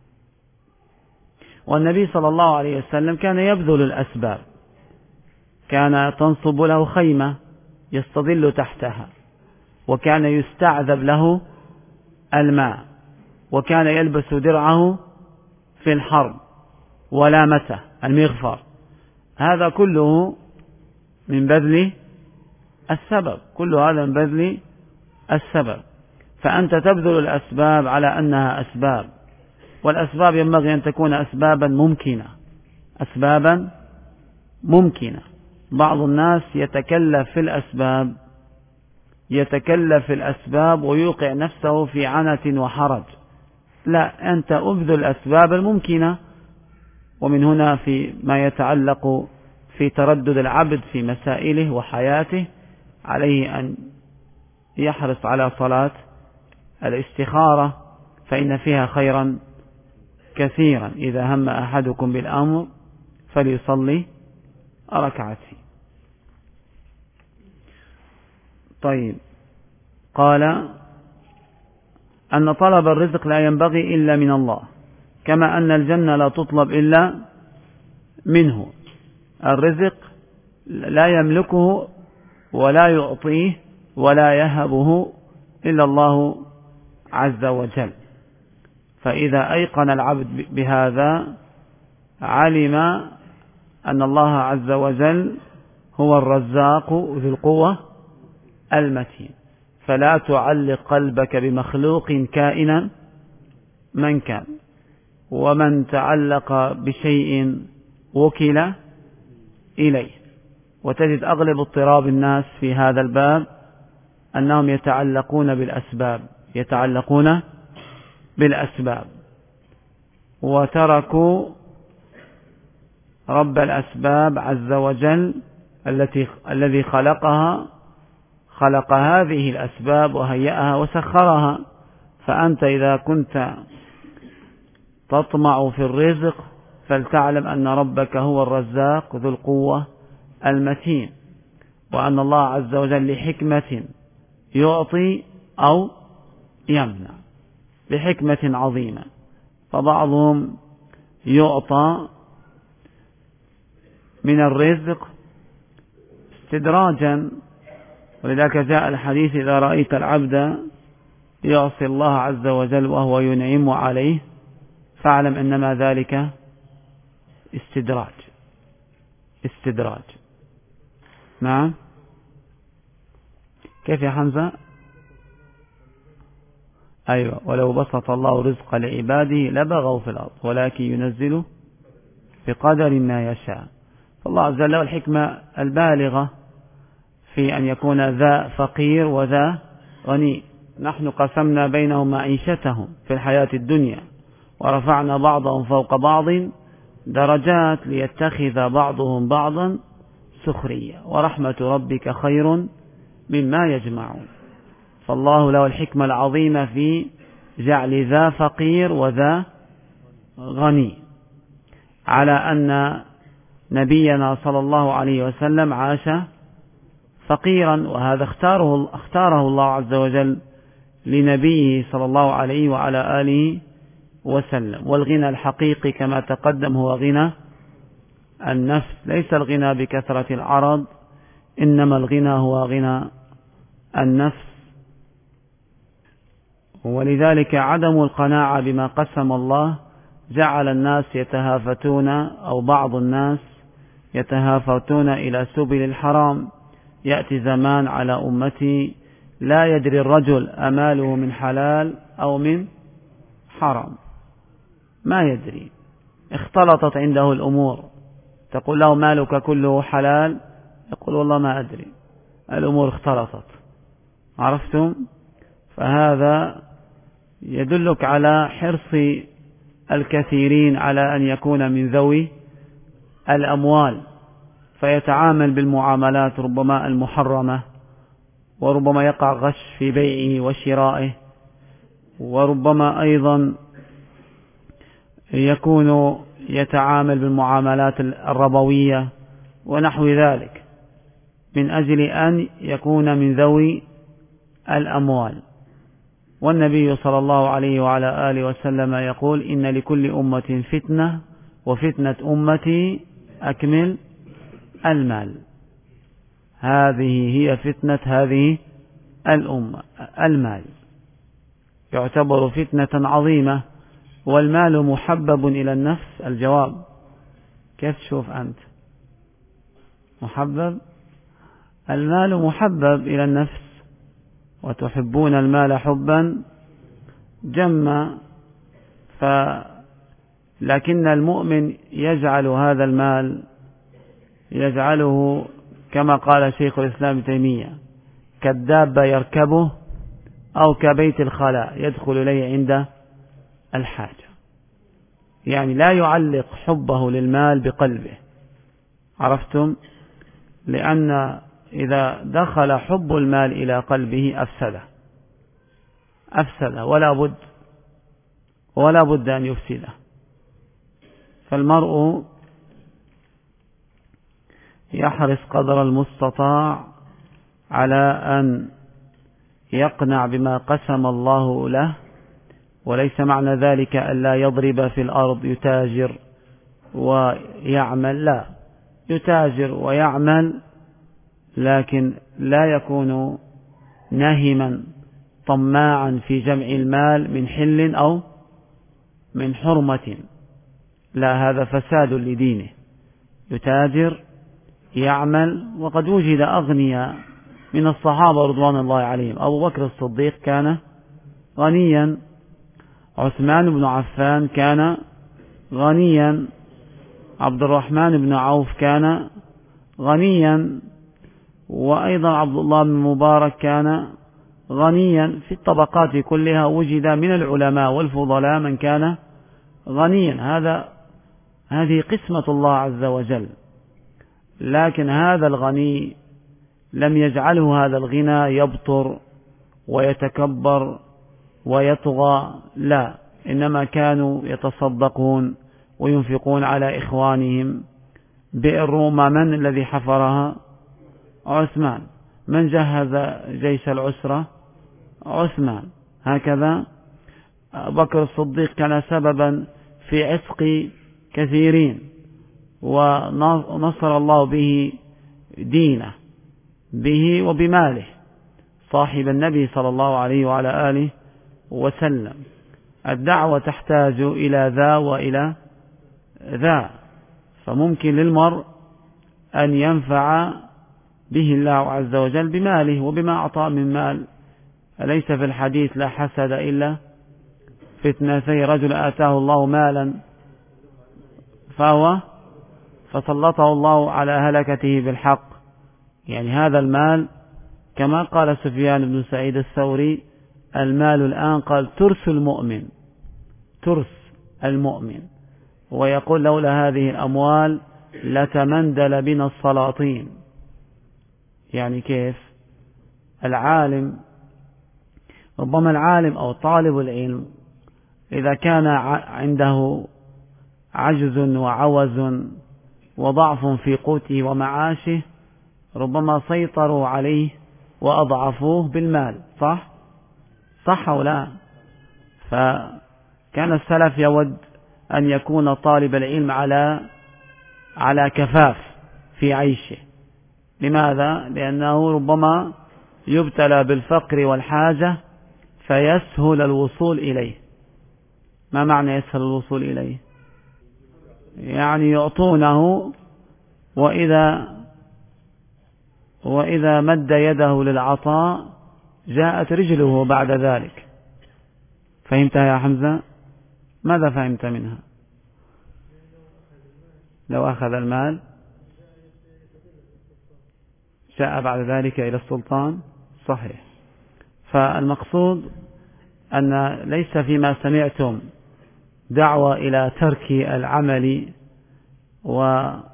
والنبي صلى الله عليه وسلم كان يبذل الأسباب، كان تنصب له خيمة يستظل تحتها، وكان يستعذب له الماء، وكان يلبس درعه في الحرب ولامته المغفر. هذا كله من بذل السبب، فأنت تبذل الأسباب على أنها أسباب، والأسباب ينبغي أن تكون أسبابا ممكنة. بعض الناس يتكلف في الأسباب ويوقع نفسه في عنة وحرج. لا، أنت أبذل الأسباب الممكنة. ومن هنا في ما يتعلق في تردد العبد في مسائله وحياته، عليه أن يحرص على صلاة الاستخارة، فإن فيها خيرا كثيرا. إذا هم أحدكم بالأمر فليصلي ركعتين. طيب، قال أن طلب الرزق لا ينبغي إلا من الله، كما أن الجنة لا تطلب إلا منه. الرزق لا يملكه ولا يعطيه ولا يهبه إلا الله عز وجل. فإذا أيقن العبد بهذا علم أن الله عز وجل هو الرزاق ذو القوة المتين. فلا تعلق قلبك بمخلوق كائنا من كان، ومن تعلق بشيء وكل إليه. وتجد أغلب اضطراب الناس في هذا الباب أنهم يتعلقون بالأسباب وتركوا رب الأسباب عز وجل الذي خلق هذه الأسباب وهيئها وسخرها. فأنت إذا كنت تطمع في الرزق فلتعلم أن ربك هو الرزاق ذو القوة المتين، وأن الله عز وجل لحكمة يعطي أو يمنع، لحكمة عظيمة. فبعضهم يعطى من الرزق استدراجا، ولذلك جاء الحديث: إذا رأيت العبد يعصي الله عز وجل وهو ينعم عليه فاعلم إنما ذلك استدراج. نعم. كيف يا حمزة؟ أيوة. ولو بسط الله رزق لعباده لبغوا في الأرض ولكن ينزل بقدر ما يشاء. فالله عز وجل له الحكمة البالغة في أن يكون ذا فقير وذا غني. نحن قسمنا بينهم معيشتهم في الحياة الدنيا ورفعنا بعضهم فوق بعض درجات ليتخذ بعضهم بعضا سخريا ورحمة ربك خير مما يجمعون. فالله له الحكمة العظيمة في جعل ذا فقير وذا غني، على أن نبينا صلى الله عليه وسلم عاش فقيرا، وهذا اختاره الله عز وجل لنبيه صلى الله عليه وعلى آله وسلم. والغنى الحقيقي كما تقدم هو غنى النفس، ليس الغنى بكثرة العرض، إنما الغنى هو غنى النفس. ولذلك عدم القناعة بما قسم الله جعل الناس يتهافتون، أو بعض الناس يتهافتون إلى سبل الحرام. يأتي زمان على أمتي لا يدري الرجل أماله من حلال أو من حرام، ما يدري، اختلطت عنده الأمور. تقول له مالك كله حلال، يقول والله ما أدري، الأمور اختلطت. عرفتم؟ فهذا يدلك على حرص الكثيرين على أن يكون من ذوي الأموال، فيتعامل بالمعاملات ربما المحرمة، وربما يقع غش في بيعه وشرائه، وربما أيضا يكون يتعامل بالمعاملات الربوية ونحو ذلك، من أجل أن يكون من ذوي الأموال. والنبي صلى الله عليه وعلى آله وسلم يقول: إن لكل أمة فتنة وفتنة أمتي أكمل المال. هذه هي فتنة هذه الأمة، المال يعتبر فتنة عظيمة. والمال محبب إلى النفس. الجواب كيف تشوف أنت؟ محبب؟ المال محبب إلى النفس، وتحبون المال حبا جما. لكن المؤمن يجعل هذا المال، يجعله كما قال شيخ الإسلام ابن تيمية: كالدابة يركبه، أو كبيت الخلاء يدخل إليه عند الحاجة. يعني لا يعلق حبه للمال بقلبه. عرفتم؟ لأن إذا دخل حب المال إلى قلبه أفسده ولا بد أن يفسده. فالمرء يحرص قدر المستطاع على أن يقنع بما قسم الله له، وليس معنى ذلك ألا يضرب في الأرض يتاجر ويعمل، لا، يتاجر ويعمل، لكن لا يكون ناهما طماعا في جمع المال من حل أو من حرمة، لا، هذا فساد لدينه. يتاجر يعمل. وقد وجد أغنياء من الصحابة رضوان الله عليهم. أبو بكر الصديق كان غنيا، عثمان بن عفان كان غنيا، عبد الرحمن بن عوف كان غنيا، وأيضا عبد الله بن مبارك كان غنيا. في الطبقات كلها وجد من العلماء والفضلاء من كان غنيا. هذه قسمة الله عز وجل، لكن هذا الغني لم يجعله هذا الغنى يبطر ويتكبر ويطغى، لا، إنما كانوا يتصدقون وينفقون على إخوانهم. بئر روما من الذي حفرها؟ عثمان. من جهز جيش العسرة؟ عثمان. هكذا بكر الصديق كان سببا في عتق كثيرين، ونصر الله به دينه، به وبماله، صاحب النبي صلى الله عليه وعلى آله وسلم. الدعوة تحتاج إلى ذا وإلى ذا، فممكن للمرء أن ينفع به الله عز وجل بماله وبما أعطى من مال. أليس في الحديث لا حسد إلا في اثنتين: رجل آتاه الله مالا فسلطه الله على هلكته بالحق. يعني هذا المال كما قال سفيان بن سعيد الثوري: المال الآن قال ترث المؤمن، ترث المؤمن. ويقول: لولا هذه الأموال لتمندل بنا السلاطين. يعني كيف؟ العالم، ربما العالم أو طالب العلم إذا كان عنده عجز وعوز وضعف في قوته ومعاشه، ربما سيطروا عليه وأضعفوه بالمال. صح أو لا؟ فكان السلف يود أن يكون طالب العلم على كفاف في عيشه. لماذا؟ لأنه ربما يبتلى بالفقر والحاجة فيسهل الوصول إليه. ما معنى يسهل الوصول إليه؟ يعني يعطونه، وإذا مد يده للعطاء جاءت رجله بعد ذلك. فهمتها يا حمزة؟ ماذا فهمت منها؟ لو أخذ المال جاء بعد ذلك إلى السلطان. صحيح. فالمقصود أن ليس فيما سمعتم دعوة إلى ترك العمل وطلب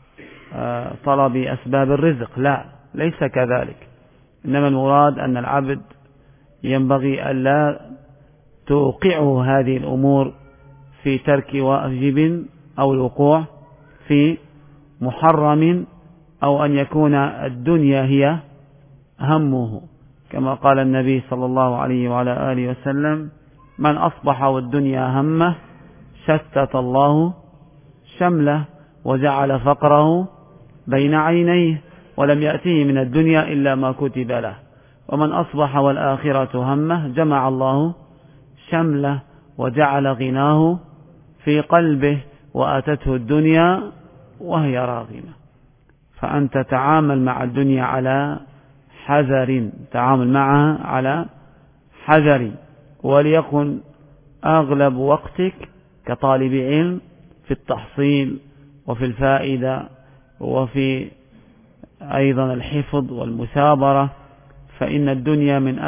أسباب الرزق، لا، ليس كذلك. إنما المراد أن العبد ينبغي ألا توقعه هذه الأمور في ترك واجب أو الوقوع في محرم، أو أن يكون الدنيا هي همه، كما قال النبي صلى الله عليه وعلى آله وسلم: من أصبح والدنيا همه شتت الله شمله وجعل فقره بين عينيه ولم يأتيه من الدنيا إلا ما كتب له. ومن أصبح والآخرة همه جمع الله شمله وجعل غناه في قلبه وأتته الدنيا وهي راغمة. فأنت تعامل مع الدنيا على حذر، تعامل معها على حذر، وليكن أغلب وقتك كطالب علم في التحصيل وفي الفائدة وفي أيضا الحفظ والمثابرة. فإن الدنيا من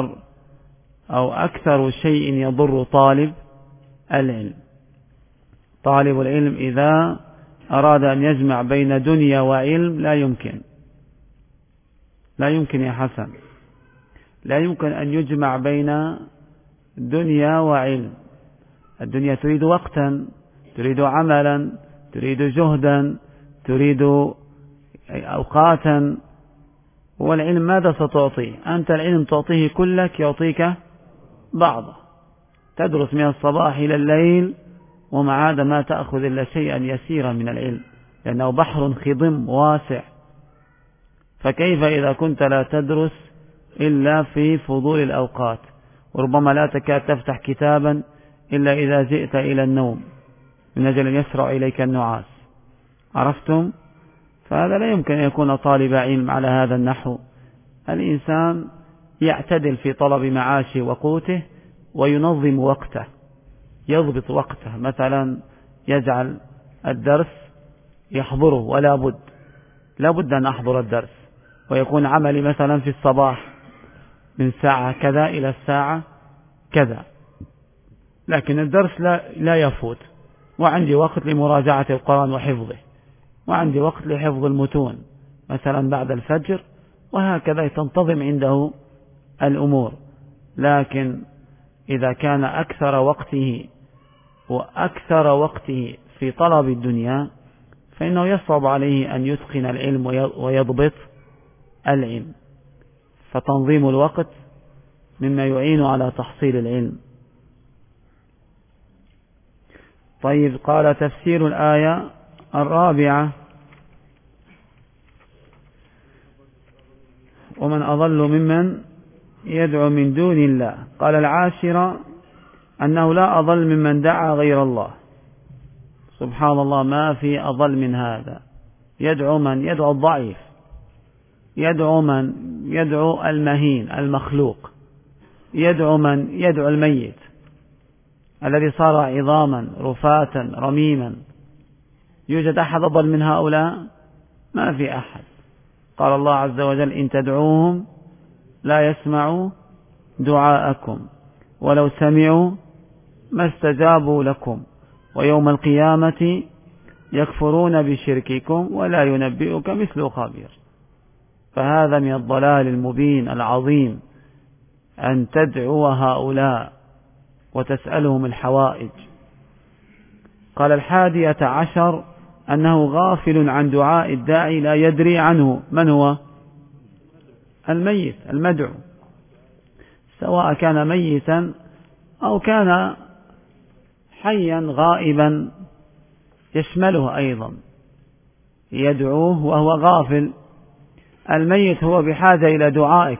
أكثر شيء يضر طالب العلم. طالب العلم إذا أراد أن يجمع بين دنيا وعلم لا يمكن يا حسن، لا يمكن أن يجمع بين دنيا وعلم. الدنيا تريد وقتا، تريد عملا، تريد جهدا، تريد أوقاتا. والعلم ماذا ستعطيه؟ أنت العلم تعطيه كلك، يعطيك بعضه. تدرس من الصباح إلى الليل ومع هذا ما تأخذ إلا شيئا يسيرا من العلم، لأنه بحر خضم واسع. فكيف إذا كنت لا تدرس إلا في فضول الأوقات، وربما لا تكاد تفتح كتابا إلا إذا جئت إلى النوم من أجل أن يسرع إليك النعاس. عرفتم؟ فهذا لا يمكن أن يكون طالب علم على هذا النحو. الإنسان يعتدل في طلب معاشه وقوته وينظم وقته، يضبط وقته. مثلا يجعل الدرس يحضره، ولا بد لا بد أن أحضر الدرس، ويكون عملي مثلا في الصباح من ساعة كذا إلى الساعة كذا، لكن الدرس لا يفوت، وعندي وقت لمراجعة القرآن وحفظه، وعندي وقت لحفظ المتون مثلا بعد الفجر، وهكذا تنتظم عنده الأمور. لكن إذا كان أكثر وقته في طلب الدنيا، فإنه يصعب عليه أن يتقن العلم ويضبط العلم، فتنظيم الوقت مما يعين على تحصيل العلم. طيب، قال تفسير الآية الرابعة: ومن أضل ممن يدعو من دون الله. قال العاشرة: أنه لا أضل ممن دعا غير الله. سبحان الله، ما في أضل من هذا. يدعو من؟ يدعو الضعيف، يدعو من؟ يدعو المهين المخلوق، يدعو من؟ يدعو الميت الذي صار عظاما رفاتا رميما. يوجد أحد أضل من هؤلاء؟ ما في أحد. قال الله عز وجل: إن تدعوهم لا يسمعوا دعاءكم ولو سمعوا ما استجابوا لكم ويوم القيامة يكفرون بشرككم ولا ينبئك مثل خبير. فهذا من الضلال المبين العظيم أن تدعو هؤلاء وتسألهم الحوائج. قال 11: أنه غافل عن دعاء الداعي لا يدري عنه. من هو؟ الميت المدعو، سواء كان ميتا أو كان حيا غائبا، يشمله أيضا، يدعوه وهو غافل. الميت هو بحاجة إلى دعائك،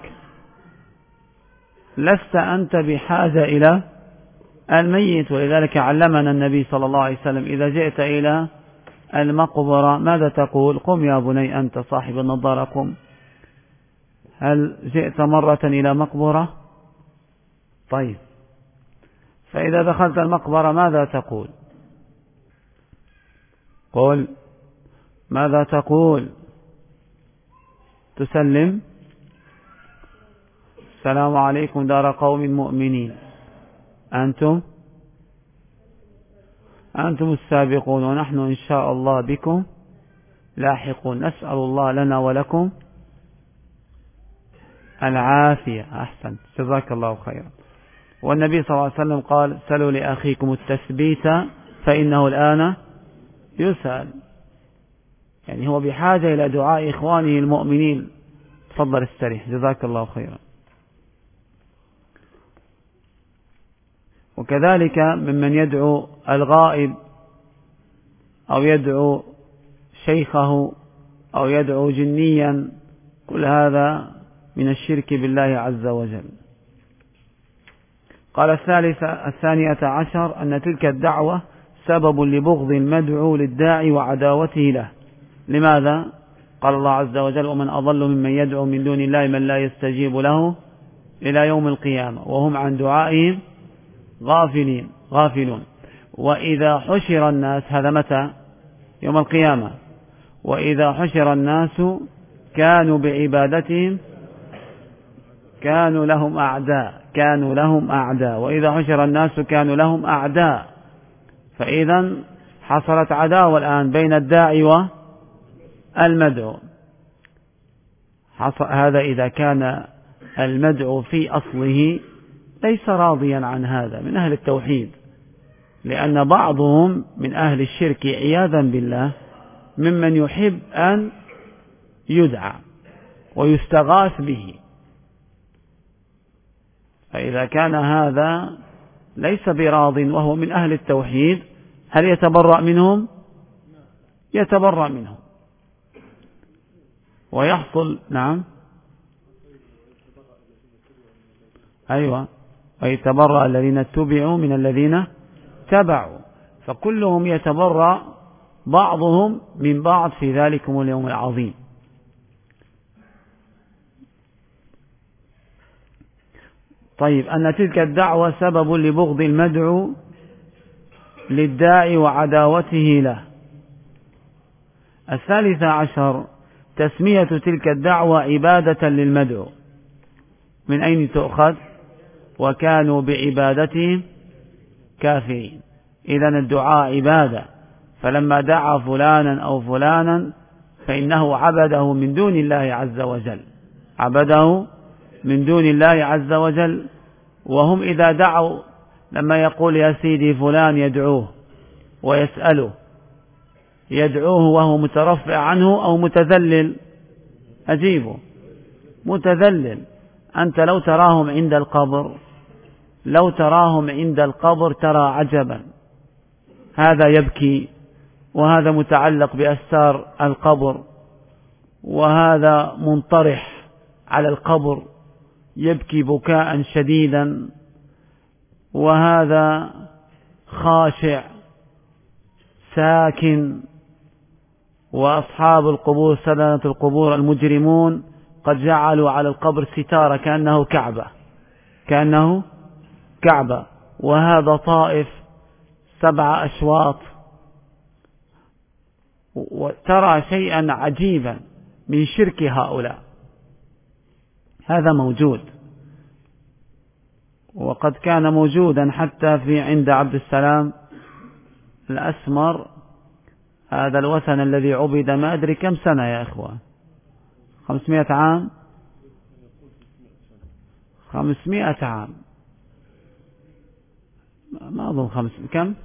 لست أنت بحاجة إلى الميت. ولذلك علمنا النبي صلى الله عليه وسلم: إذا جئت إلى المقبرة ماذا تقول؟ قم يا بني أنت صاحب النظارة، قم. هل جئت مرة إلى مقبرة؟ طيب، فإذا دخلت المقبرة ماذا تقول؟ قل. ماذا تقول؟ تسلم: السلام عليكم دار قوم مؤمنين، أنتم السابقون ونحن إن شاء الله بكم لاحقون، نسأل الله لنا ولكم العافية. أحسن، جزاك الله خيرا. والنبي صلى الله عليه وسلم قال: سلوا لأخيكم التثبيت فإنه الآن يسأل. يعني هو بحاجة إلى دعاء إخوانه المؤمنين. تفضل استريح، جزاك الله خيرا. وكذلك ممن يدعو الغائب أو يدعو شيخه أو يدعو جنيا، كل هذا من الشرك بالله عز وجل. قال 12: أن تلك الدعوة سبب لبغض المدعو للداعي وعداوته له. لماذا؟ قال الله عز وجل: ومن أضل ممن يدعو من دون الله من لا يستجيب له إلى يوم القيامة وهم عن دعائهم غافلون. وإذا حشر الناس، هذا متى؟ يوم القيامة. وإذا حشر الناس كانوا بعبادتهم كانوا لهم أعداء وإذا حشر الناس كانوا لهم أعداء. فإذا حصلت عداوة الآن بين الداعي والمدعو. هذا إذا كان المدعو في أصله ليس راضيا عن هذا من أهل التوحيد، لأن بعضهم من أهل الشرك عياذا بالله ممن يحب أن يدعى ويستغاث به. فإذا كان هذا ليس براض وهو من أهل التوحيد، هل يتبرأ منهم؟ يتبرأ منهم ويحصل. نعم، أيوة، ويتبرأ الذين اتبعوا من الذين تبعوا، فكلهم يتبرأ بعضهم من بعض في ذلكم اليوم العظيم. طيب، أن تلك الدعوة سبب لبغض المدعو للداعي وعداوته له. 13 تسمية تلك الدعوة عبادة للمدعو. من أين تؤخذ؟ وكانوا بعبادتهم كافرين. إذن الدعاء عبادة، فلما دعا فلانا أو فلانا فإنه عبده من دون الله عز وجل، عبده من دون الله عز وجل. وهم إذا دعوا، لما يقول يا سيدي فلان يدعوه ويسأله، يدعوه وهو مترفع عنه أو متذلل؟ أجيبه متذلل. أنت لو تراهم عند القبر، لو تراهم عند القبر ترى عجبا، هذا يبكي وهذا متعلق بأستار القبر، وهذا منطرح على القبر يبكي بكاء شديدا، وهذا خاشع ساكن. وأصحاب القبور سنة القبور المجرمون قد جعلوا على القبر ستارة كأنه كعبة، كأنه كعبة. وهذا طائف 7 أشواط. وترى شيئا عجيبا من شرك هؤلاء، هذا موجود، وقد كان موجودا حتى في عند عبد السلام الأسمر، هذا الوثن الذي عبد ما أدري كم سنة يا إخوة، 500 عام، 500 عام، ما أظن كم،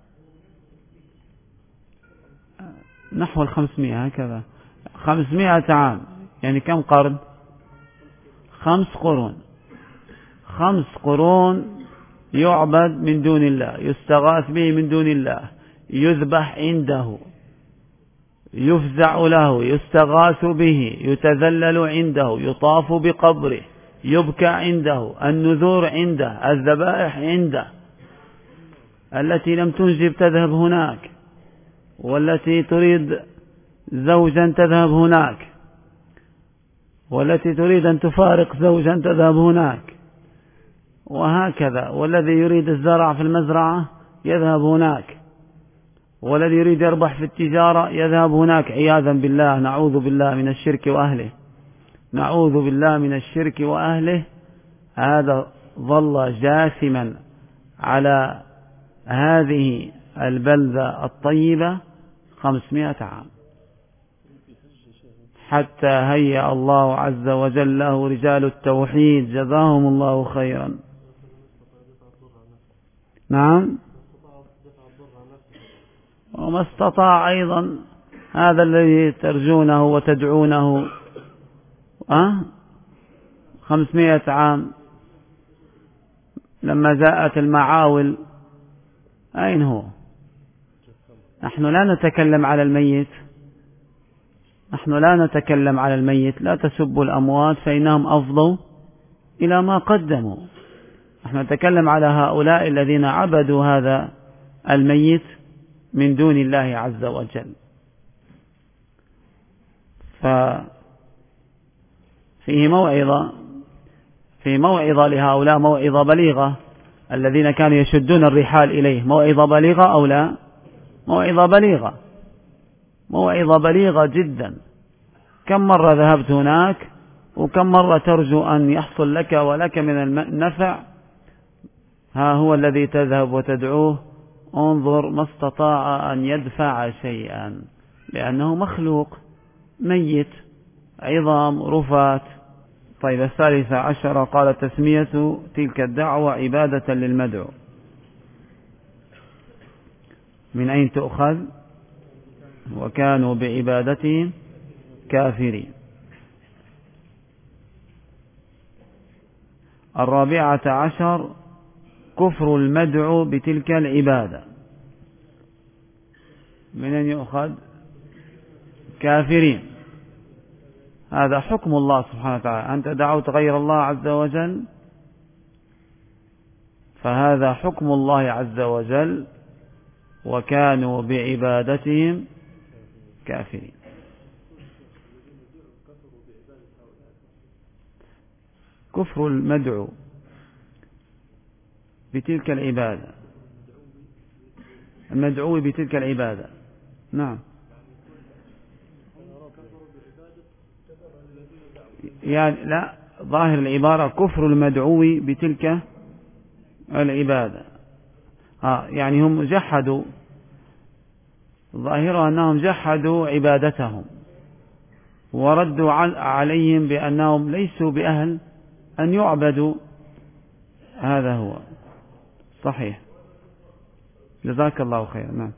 نحو 500 هكذا، 500 عام، يعني كم قرن؟ 5 قرون، 5 قرون يعبد من دون الله، يستغاث به من دون الله، يذبح عنده، يفزع له، يستغاث به، يتذلل عنده، يطاف بقبره، يبكى عنده، النذور عنده، الذبائح عنده، التي لم تنجب تذهب هناك، والتي تريد زوجا تذهب هناك، والتي تريد أن تفارق زوجا تذهب هناك، وهكذا. والذي يريد الزرع في المزرعة يذهب هناك، والذي يريد يربح في التجارة يذهب هناك، عياذا بالله، نعوذ بالله من الشرك وأهله، نعوذ بالله من الشرك وأهله. هذا ظل جاثما على هذه البلدة الطيبة 500 عام، حتى هيأ الله عز وجل له رجال التوحيد جزاهم الله خيرا. نعم، وما استطاع أيضا هذا الذي ترجونه وتدعونه 500 عام. لما جاءت المعاول أين هو؟ نحن لا نتكلم على الميت، نحن لا نتكلم على الميت، لا تسبوا الأموات فإنهم أفضوا إلى ما قدموا. نحن نتكلم على هؤلاء الذين عبدوا هذا الميت من دون الله عز وجل. ففيه موعظة، في موعظة لهؤلاء، موعظة بليغة، الذين كانوا يشدون الرحال إليه. موعظة بليغة أو لا؟ موعظة بليغة، موعظة بليغة جدا. كم مرة ذهبت هناك، وكم مرة ترجو أن يحصل لك ولك من النفع، ها هو الذي تذهب وتدعوه، انظر ما استطاع أن يدفع شيئا، لأنه مخلوق ميت، عظام رفات. طيب، 13 قال تسمية تلك الدعوة عبادة للمدعو. من أين تؤخذ؟ وكانوا بعبادتهم كافرين. 14 كفر المدعو بتلك العبادة. من أين يؤخذ؟ كافرين. هذا حكم الله سبحانه وتعالى، أنت دعوت غير الله عز وجل، فهذا حكم الله عز وجل، وكانوا بعبادتهم كافرين. كفر المدعو بتلك العبادة المدعو بتلك العبادة. نعم، يعني لا، ظاهر العبارة كفر المدعو بتلك العبادة. يعني هم جحدوا، ظاهرها أنهم جحدوا عبادتهم وردوا عليهم بأنهم ليسوا بأهل أن يعبدوا. هذا هو صحيح. جزاك الله خير. نعم،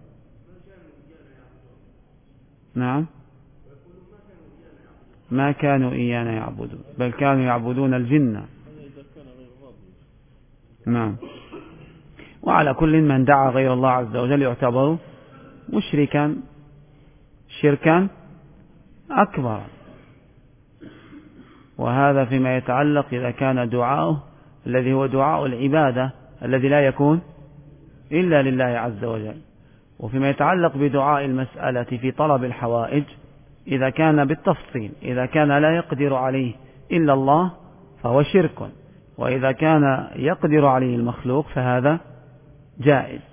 نعم، ما كانوا إيانا يعبدون بل كانوا يعبدون الجن. نعم. وعلى كل من دعا غير الله عز وجل يعتبر مشركا شركا أكبر، وهذا فيما يتعلق إذا كان دعاؤه الذي هو دعاء العبادة الذي لا يكون إلا لله عز وجل. وفيما يتعلق بدعاء المسألة في طلب الحوائج إذا كان بالتفصيل، إذا كان لا يقدر عليه إلا الله فهو شرك، وإذا كان يقدر عليه المخلوق فهذا جائز.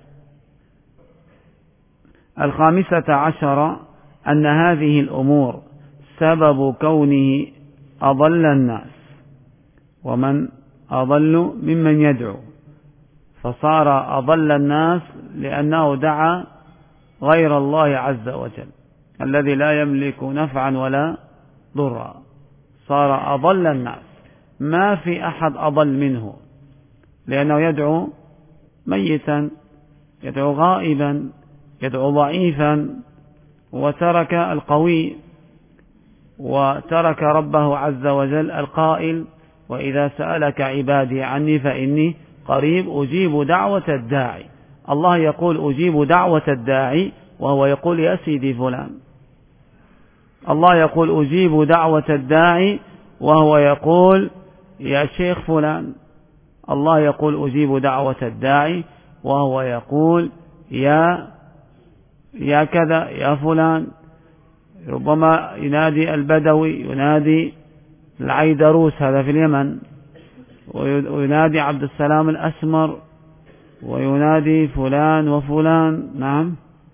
15 أن هذه الأمور سبب كونه أضل الناس، ومن أضل ممن يدعو، فصار أضل الناس لأنه دعا غير الله عز وجل الذي لا يملك نفعا ولا ضرا، صار أضل الناس، ما في أحد أضل منه، لأنه يدعو ميتا، يدعو غائبا، يدعو ضعيفا، وترك القوي، وترك ربه عز وجل القائل: وإذا سألك عبادي عني فإني قريب أجيب دعوة الداعي. الله يقول أجيب دعوة الداعي وهو يقول يا سيدي فلان. الله يقول أجيب دعوة الداعي وهو يقول يا شيخ فلان. الله يقول أجيب دعوة الداعي وهو يقول يا كذا يا فلان. ربما ينادي البدوي، ينادي العيدروس هذا في اليمن، وينادي عبد السلام الأسمر، وينادي فلان وفلان. نعم.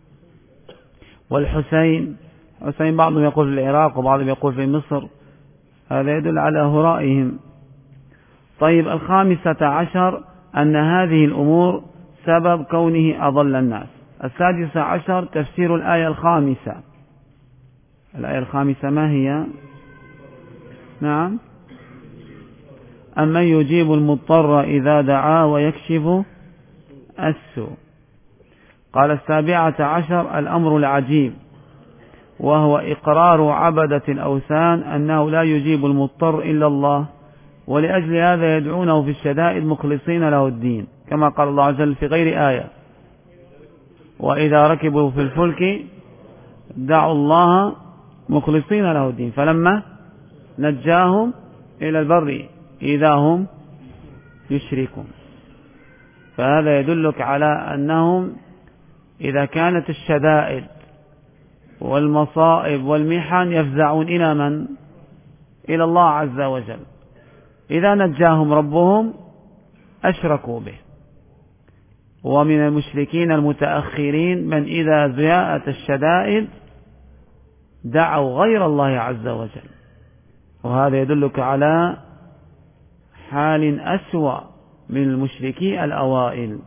والحسين، حسين بعضهم يقول في العراق وبعضهم يقول في مصر، هذا يدل على هرائهم. طيب، 15 أن هذه الأمور سبب كونه أضل الناس. 16 تفسير الآية 5. الآية 5 ما هي؟ نعم. أمن يجيب المضطر إذا دعاه ويكشف السوء. قال 17 الأمر العجيب، وهو إقرار عبدة الأوثان أنه لا يجيب المضطر إلا الله، ولأجل هذا يدعونه في الشدائد مخلصين له الدين، كما قال الله عز وجل في غير آية: وإذا ركبوا في الفلك دعوا الله مخلصين له الدين فلما نجاهم إلى البر إذا هم يشركون. فهذا يدلك على أنهم إذا كانت الشدائد والمصائب والمحن يفزعون إلى من؟ إلى الله عز وجل. إذا نجاهم ربهم أشركوا به. ومن المشركين المتأخرين من إذا جاءت الشدائد دعوا غير الله عز وجل، وهذا يدلك على حال أسوأ من المشركي الأوائل.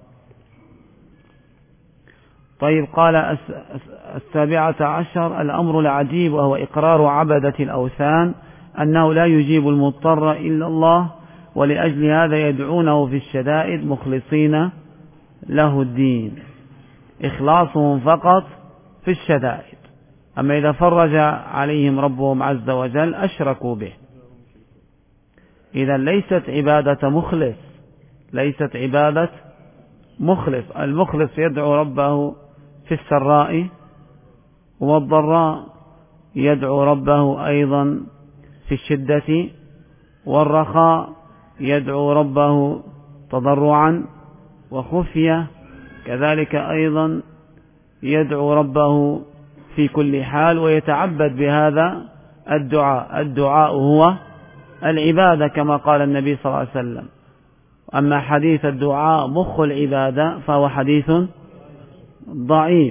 طيب، قال 17 الأمر العجيب، وهو إقرار عبدة الأوثان أنه لا يجيب المضطر إلا الله، ولأجل هذا يدعونه في الشدائد مخلصين له الدين. إخلاصهم فقط في الشدائد، أما إذا فرج عليهم ربهم عز وجل أشركوا به. إذا ليست عبادة مخلص، ليست عبادة مخلص. المخلص يدعو ربه في السراء والضراء، يدعو ربه أيضا في الشدة والرخاء، يدعو ربه تضرعا وخفية، كذلك أيضا يدعو ربه في كل حال ويتعبد بهذا الدعاء. الدعاء هو العبادة كما قال النبي صلى الله عليه وسلم. أما حديث الدعاء مخ العبادة فهو حديث ضعيف.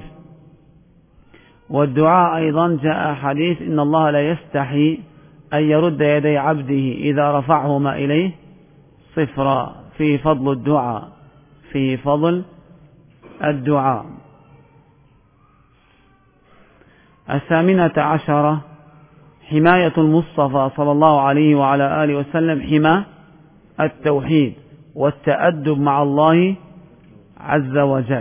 والدعاء أيضا جاء حديث إن الله لا يستحي أن يرد يدي عبده إذا رفعهما إليه صفرا، في فضل الدعاء، في فضل الدعاء. 18 حماية المصطفى صلى الله عليه وعلى آله وسلم حماية التوحيد والتأدب مع الله عز وجل.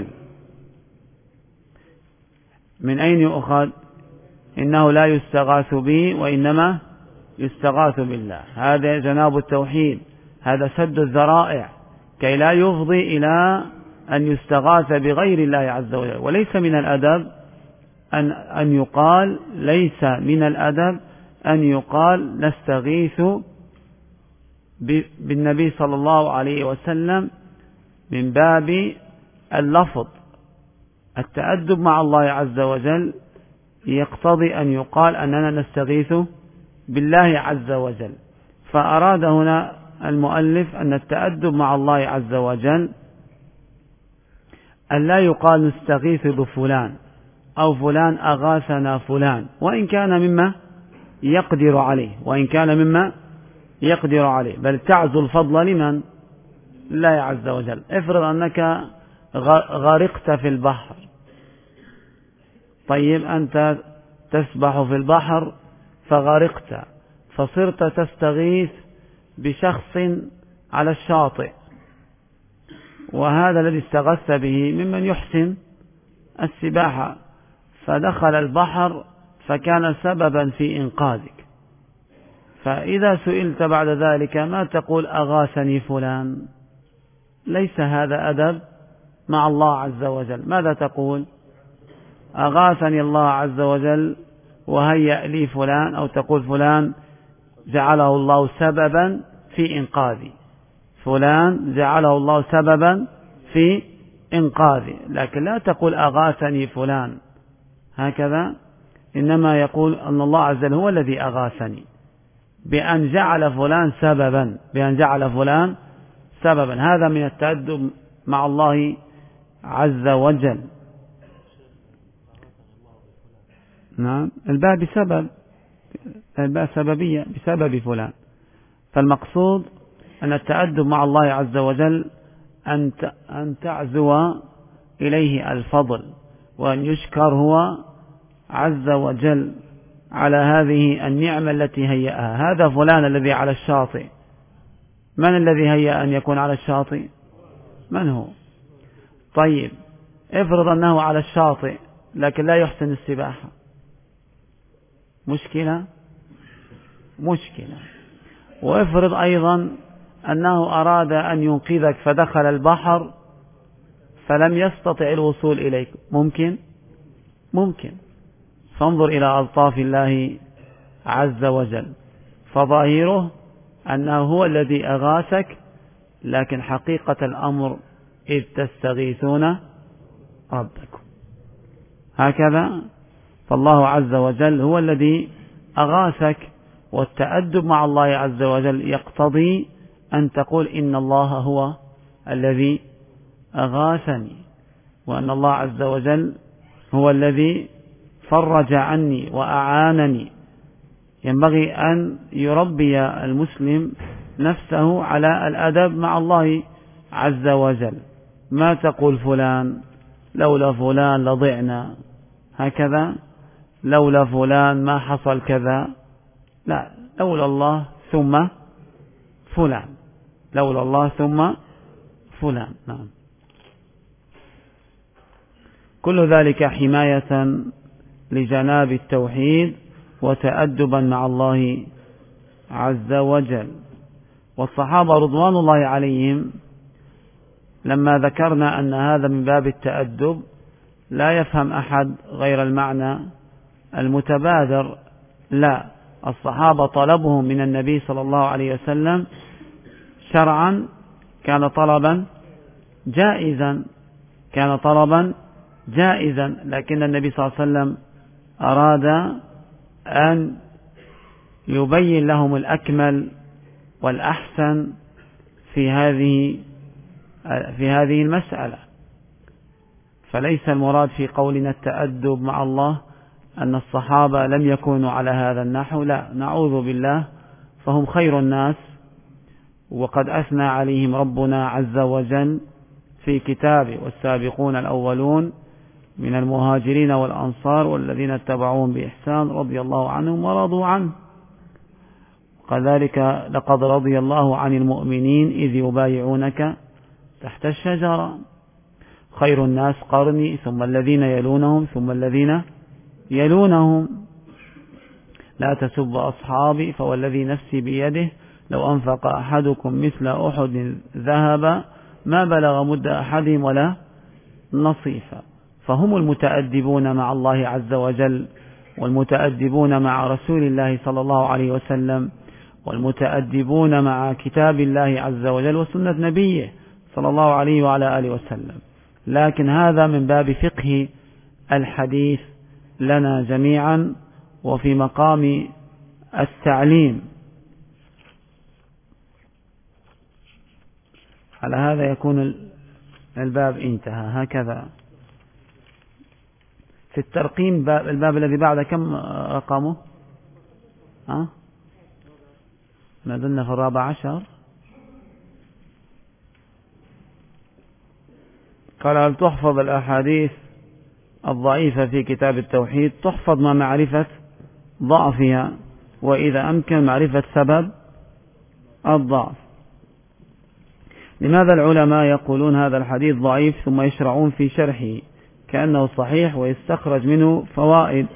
من أين يؤخذ؟ إنه لا يستغاث به وإنما يستغاث بالله. هذا جناب التوحيد، هذا سد الذرائع كي لا يفضي إلى أن يستغاث بغير الله عز وجل. وليس من الأدب أن يقال، ليس من الأدب أن يقال نستغيث بالنبي صلى الله عليه وسلم من باب اللفظ. التأدب مع الله عز وجل يقتضي أن يقال أننا نستغيث بالله عز وجل. فأراد هنا المؤلف أن التأدب مع الله عز وجل أن لا يقال نستغيث بفلان أو فلان أغاثنا فلان، وإن كان مما يقدر عليه، وإن كان مما يقدر عليه، بل تعزو الفضل لمن؟ لله عز وجل. افرض أنك غرقت في البحر، طيب أنت تسبح في البحر فغرقت، فصرت تستغيث بشخص على الشاطئ، وهذا الذي استغثت به ممن يحسن السباحة، فدخل البحر فكان سببا في إنقاذك. فإذا سئلت بعد ذلك ما تقول؟ أغاثني فلان. ليس هذا أدب مع الله عز وجل. ماذا تقول؟ أغاثني الله عز وجل وهيأ لي فلان، أو تقول فلان جعله الله سببا في إنقاذي، فلان جعله الله سببا في إنقاذي، لكن لا تقول أغاثني فلان هكذا. إنما يقول أن الله عز وجل هو الذي أغاثني بأن جعل فلان سببا، بأن جعل فلان سببا. هذا من التأدب مع الله عز وجل. نعم، الباء بسبب، الباء سببية بسبب فلان. فالمقصود أن التأدب مع الله عز وجل أن تعزو إليه الفضل، وأن يشكر هو عز وجل على هذه النعمة التي هيأها. هذا فلان الذي على الشاطئ، من الذي هيأ أن يكون على الشاطئ؟ من هو؟ طيب افرض أنه على الشاطئ لكن لا يحسن السباحة، مشكلة. وافرض أيضا أنه أراد أن ينقذك فدخل البحر فلم يستطع الوصول إليك، ممكن. فانظر إلى ألطاف الله عز وجل، فظاهره أنه هو الذي أغاثك، لكن حقيقة الأمر إذ تستغيثون ربكم. هكذا فالله عز وجل هو الذي أغاثك. والتأدب مع الله عز وجل يقتضي أن تقول إن الله هو الذي أغاثني، وأن الله عز وجل هو الذي فرج عني وأعانني. ينبغي أن يربي المسلم نفسه على الأدب مع الله عز وجل. ما تقول فلان لولا فلان لضعنا، هكذا، لولا فلان ما حصل كذا، لا، لولا الله ثم فلان، لولا الله ثم فلان. نعم. كل ذلك حماية لجناب التوحيد وتأدبا مع الله عز وجل. والصحابة رضوان الله عليهم لما ذكرنا أن هذا من باب التأدب لا يفهم أحد غير المعنى المتبادر، لا، الصحابة طلبهم من النبي صلى الله عليه وسلم شرعا كان طلبا جائزا، لكن النبي صلى الله عليه وسلم أراد أن يبين لهم الأكمل والأحسن في هذه المسألة. فليس المراد في قولنا التأدب مع الله أن الصحابة لم يكونوا على هذا النحو، لا، نعوذ بالله، فهم خير الناس، وقد أثنى عليهم ربنا عز وجل في كتابه: والسابقون الأولون من المهاجرين والأنصار والذين اتبعوهم بإحسان رضي الله عنهم ورضوا عنه. وكذلك لقد رضي الله عن المؤمنين إذ يبايعونك تحت الشجرة. خير الناس قرني ثم الذين يلونهم ثم الذين يلونهم. لا تسب أصحابي فوالذي نفسي بيده لو أنفق أحدكم مثل أحد ذهب ما بلغ مد أحدهم ولا نصيفا. فهم المتأدبون مع الله عز وجل، والمتأدبون مع رسول الله صلى الله عليه وسلم، والمتأدبون مع كتاب الله عز وجل وسنة نبيه صلى الله عليه وعلى آله وسلم. لكن هذا من باب فقه الحديث لنا جميعا وفي مقام التعليم. على هذا يكون الباب انتهى. هكذا في الترقيم الباب الذي بعد كم رقمه؟ ما زلنا في 14. قال: هل تحفظ الأحاديث الضعيفة في كتاب التوحيد؟ تحفظ مع معرفة ضعفها، وإذا أمكن معرفة سبب الضعف. لماذا العلماء يقولون هذا الحديث ضعيف ثم يشرعون في شرحه كأنه صحيح ويستخرج منه فوائد؟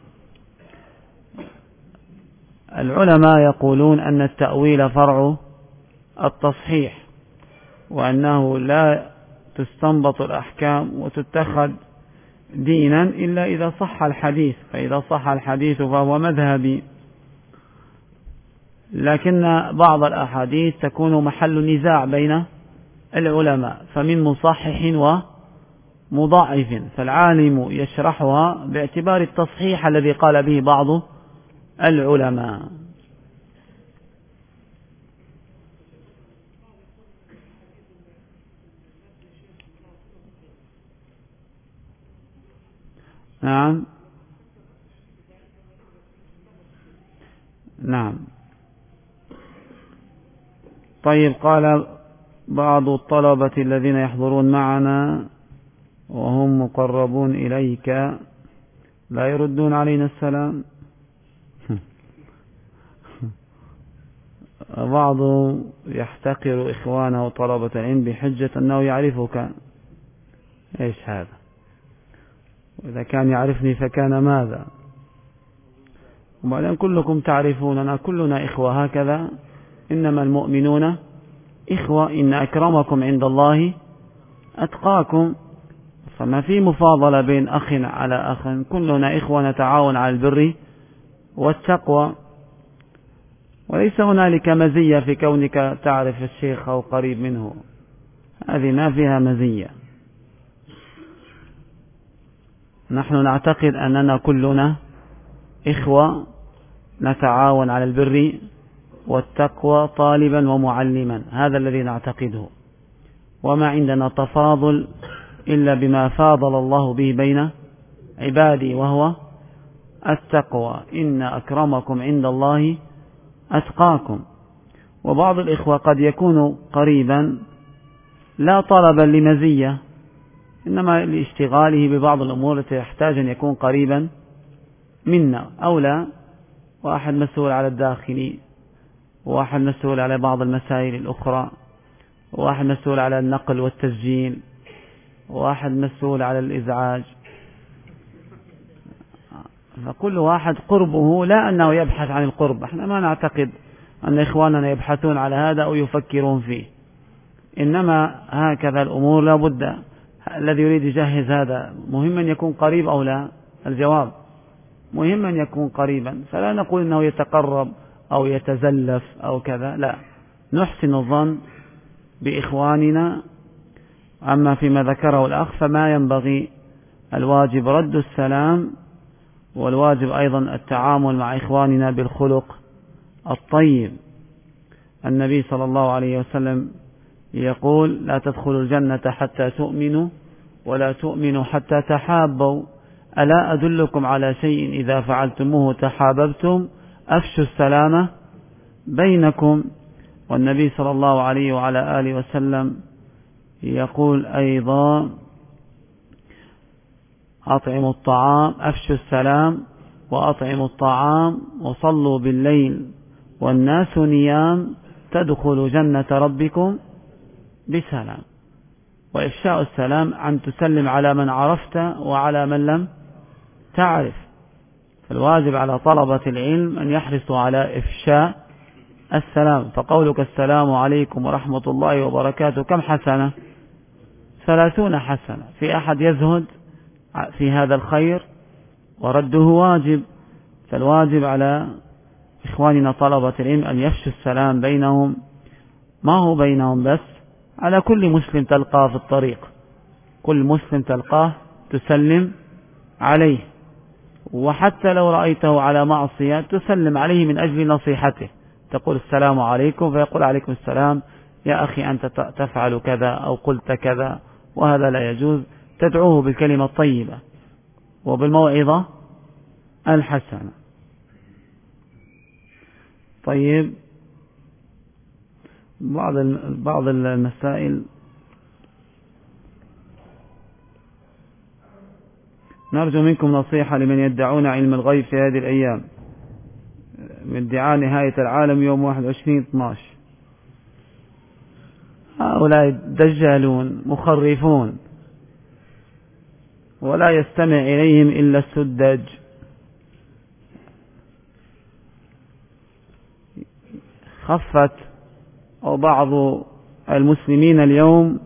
العلماء يقولون أن التأويل فرع التصحيح، وأنه لا تستنبط الأحكام وتتخذ دينا إلا إذا صح الحديث، فإذا صح الحديث فهو مذهبي. لكن بعض الأحاديث تكون محل نزاع بين العلماء، فمن مصحح ومضاعف، فالعالم يشرحها باعتبار التصحيح الذي قال به بعض العلماء. نعم. طيب، قال بعض الطلبة الذين يحضرون معنا وهم مقربون إليك لا يردون علينا السلام. بعض يحتقر إخوانه طلبة العلم بحجة أنه يعرفك. إيش هذا؟ وإذا كان يعرفني فكان ماذا؟ وبعدين كلكم تعرفوننا، كلنا إخوة هكذا، إنما المؤمنون إخوة، إن أكرمكم عند الله أتقاكم. فما في مفاضلة بين أخ على أخ، كلنا إخوة نتعاون على البر والتقوى، وليس هنالك مزية في كونك تعرف الشيخ أو قريب منه، هذه ما فيها مزية. نحن نعتقد أننا كلنا إخوة نتعاون على البر والتقوى طالبا ومعلما، هذا الذي نعتقده، وما عندنا تفاضل إلا بما فاضل الله به بين عبادي وهو التقوى، إن أكرمكم عند الله أتقاكم. وبعض الإخوة قد يكون قريبا لا طلبا لمزية، إنما لاشتغاله ببعض الأمور التي يحتاج أن يكون قريبا منا، أو لا، واحد مسؤول على الداخلي، وواحد مسؤول على بعض المسائل الأخرى، وواحد مسؤول على النقل والتسجيل، وواحد مسؤول على الإزعاج. فكل واحد قربه، لا أنه يبحث عن القرب، احنا ما نعتقد أن إخواننا يبحثون على هذا أو يفكرون فيه، إنما هكذا الأمور لا بد. الذي يريد يجهز هذا مهم أن يكون قريب أو لا؟ الجواب مهم أن يكون قريبا، فلا نقول أنه يتقرب أو يتزلف أو كذا، لا، نحسن الظن بإخواننا. أما فيما ذكره الأخ فما ينبغي، الواجب رد السلام، والواجب أيضا التعامل مع إخواننا بالخلق الطيب. النبي صلى الله عليه وسلم يقول: لا تدخلوا الجنة حتى تؤمنوا ولا تؤمنوا حتى تحابوا ألا أدلكم على شيء إذا فعلتموه تحاببتم أفشوا السلام بينكم. والنبي صلى الله عليه وعلى آله وسلم يقول أيضا أطعموا الطعام أفشوا السلام وأطعموا الطعام وصلوا بالليل والناس نيام تدخلوا جنة ربكم بسلام. وإفشاء السلام أن تسلم على من عرفت وعلى من لم تعرف. فالواجب على طلبة العلم أن يحرصوا على إفشاء السلام. فقولك السلام عليكم ورحمة الله وبركاته كم حسنة؟ 30 حسنة. في أحد يزهد في هذا الخير؟ ورده واجب. فالواجب على إخواننا طلبة العلم أن يفشوا السلام بينهم، ما هو بينهم بس، على كل مسلم تلقاه في الطريق، كل مسلم تلقاه تسلم عليه، وحتى لو رأيته على معصية تسلم عليه من أجل نصيحته، تقول السلام عليكم فيقول عليكم السلام، يا أخي أنت تفعل كذا أو قلت كذا وهذا لا يجوز، تدعوه بالكلمة الطيبة وبالموعظة الحسنة. طيب، بعض المسائل نرجو منكم نصيحة لمن يدعون علم الغيب في هذه الأيام من ادعاء نهاية العالم يوم 21/12. هؤلاء دجالون مخرفون ولا يستمع إليهم إلا السدج. خفت أو بعض المسلمين اليوم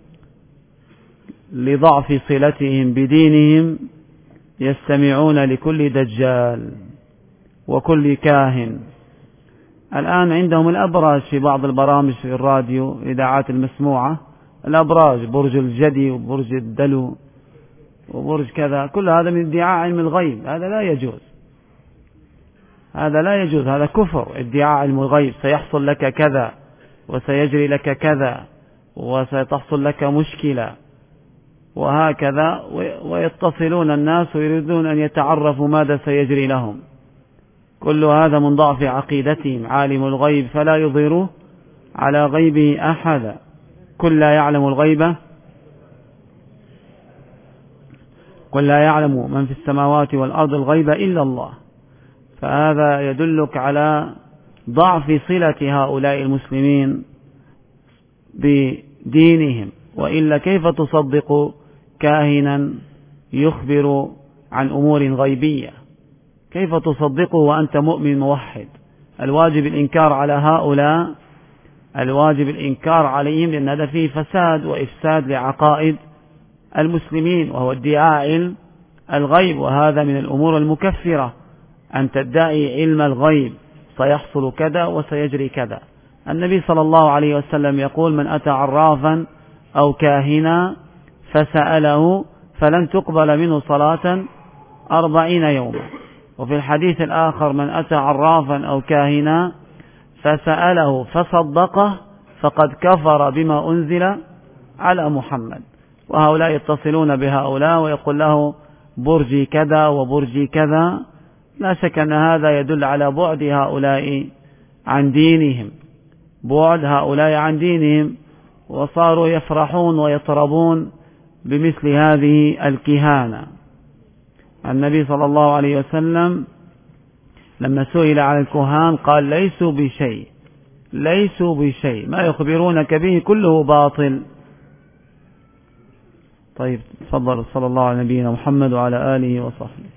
لضعف صلتهم بدينهم يستمعون لكل دجال وكل كاهن. الآن عندهم الأبراج في بعض البرامج في الراديو الإذاعات المسموعة، الأبراج برج الجدي وبرج الدلو وبرج كذا، كل هذا من ادعاء علم الغيب. هذا لا يجوز، هذا لا يجوز، هذا كفر. ادعاء علم الغيب سيحصل لك كذا وسيجري لك كذا وستحصل لك مشكلة وهكذا، ويتصلون الناس ويريدون أن يتعرفوا ماذا سيجري لهم. كل هذا من ضعف عقيدتهم. عالم الغيب فلا يظهر على غيبه أحدا، كل لا يعلم الغيب، قل لا يعلم من في السماوات والأرض الغيب إلا الله. فهذا يدلك على ضعف صلة هؤلاء المسلمين بدينهم. وإلا كيف تصدق كاهنا يخبر عن أمور غيبية؟ كيف تصدقه وأنت مؤمن موحد؟ الواجب الإنكار على هؤلاء، الواجب الإنكار عليهم، لأن هذا فيه فساد وإفساد لعقائد المسلمين، وهو ادعاء علم الغيب، وهذا من الأمور المكفرة أن تدعي علم الغيب، سيحصل كذا وسيجري كذا. النبي صلى الله عليه وسلم يقول: من أتى عرافا أو كاهنا فسأله فلن تقبل منه صلاة 40 يوما. وفي الحديث الآخر: من أتى عرافا أو كاهنا فسأله فصدقه فقد كفر بما أنزل على محمد. وهؤلاء يتصلون بهؤلاء ويقول له برجي كذا وبرجي كذا. لا شك أن هذا يدل على بعد هؤلاء عن دينهم، بعد هؤلاء عن دينهم، وصاروا يفرحون ويطربون بمثل هذه الكهانة. النبي صلى الله عليه وسلم لما سئل عن الكهان قال: ليسوا بشيء، ليسوا بشيء، ما يخبرونك به كله باطل. طيب، تفضل. صلى الله على نبينا محمد وعلى آله وصحبه.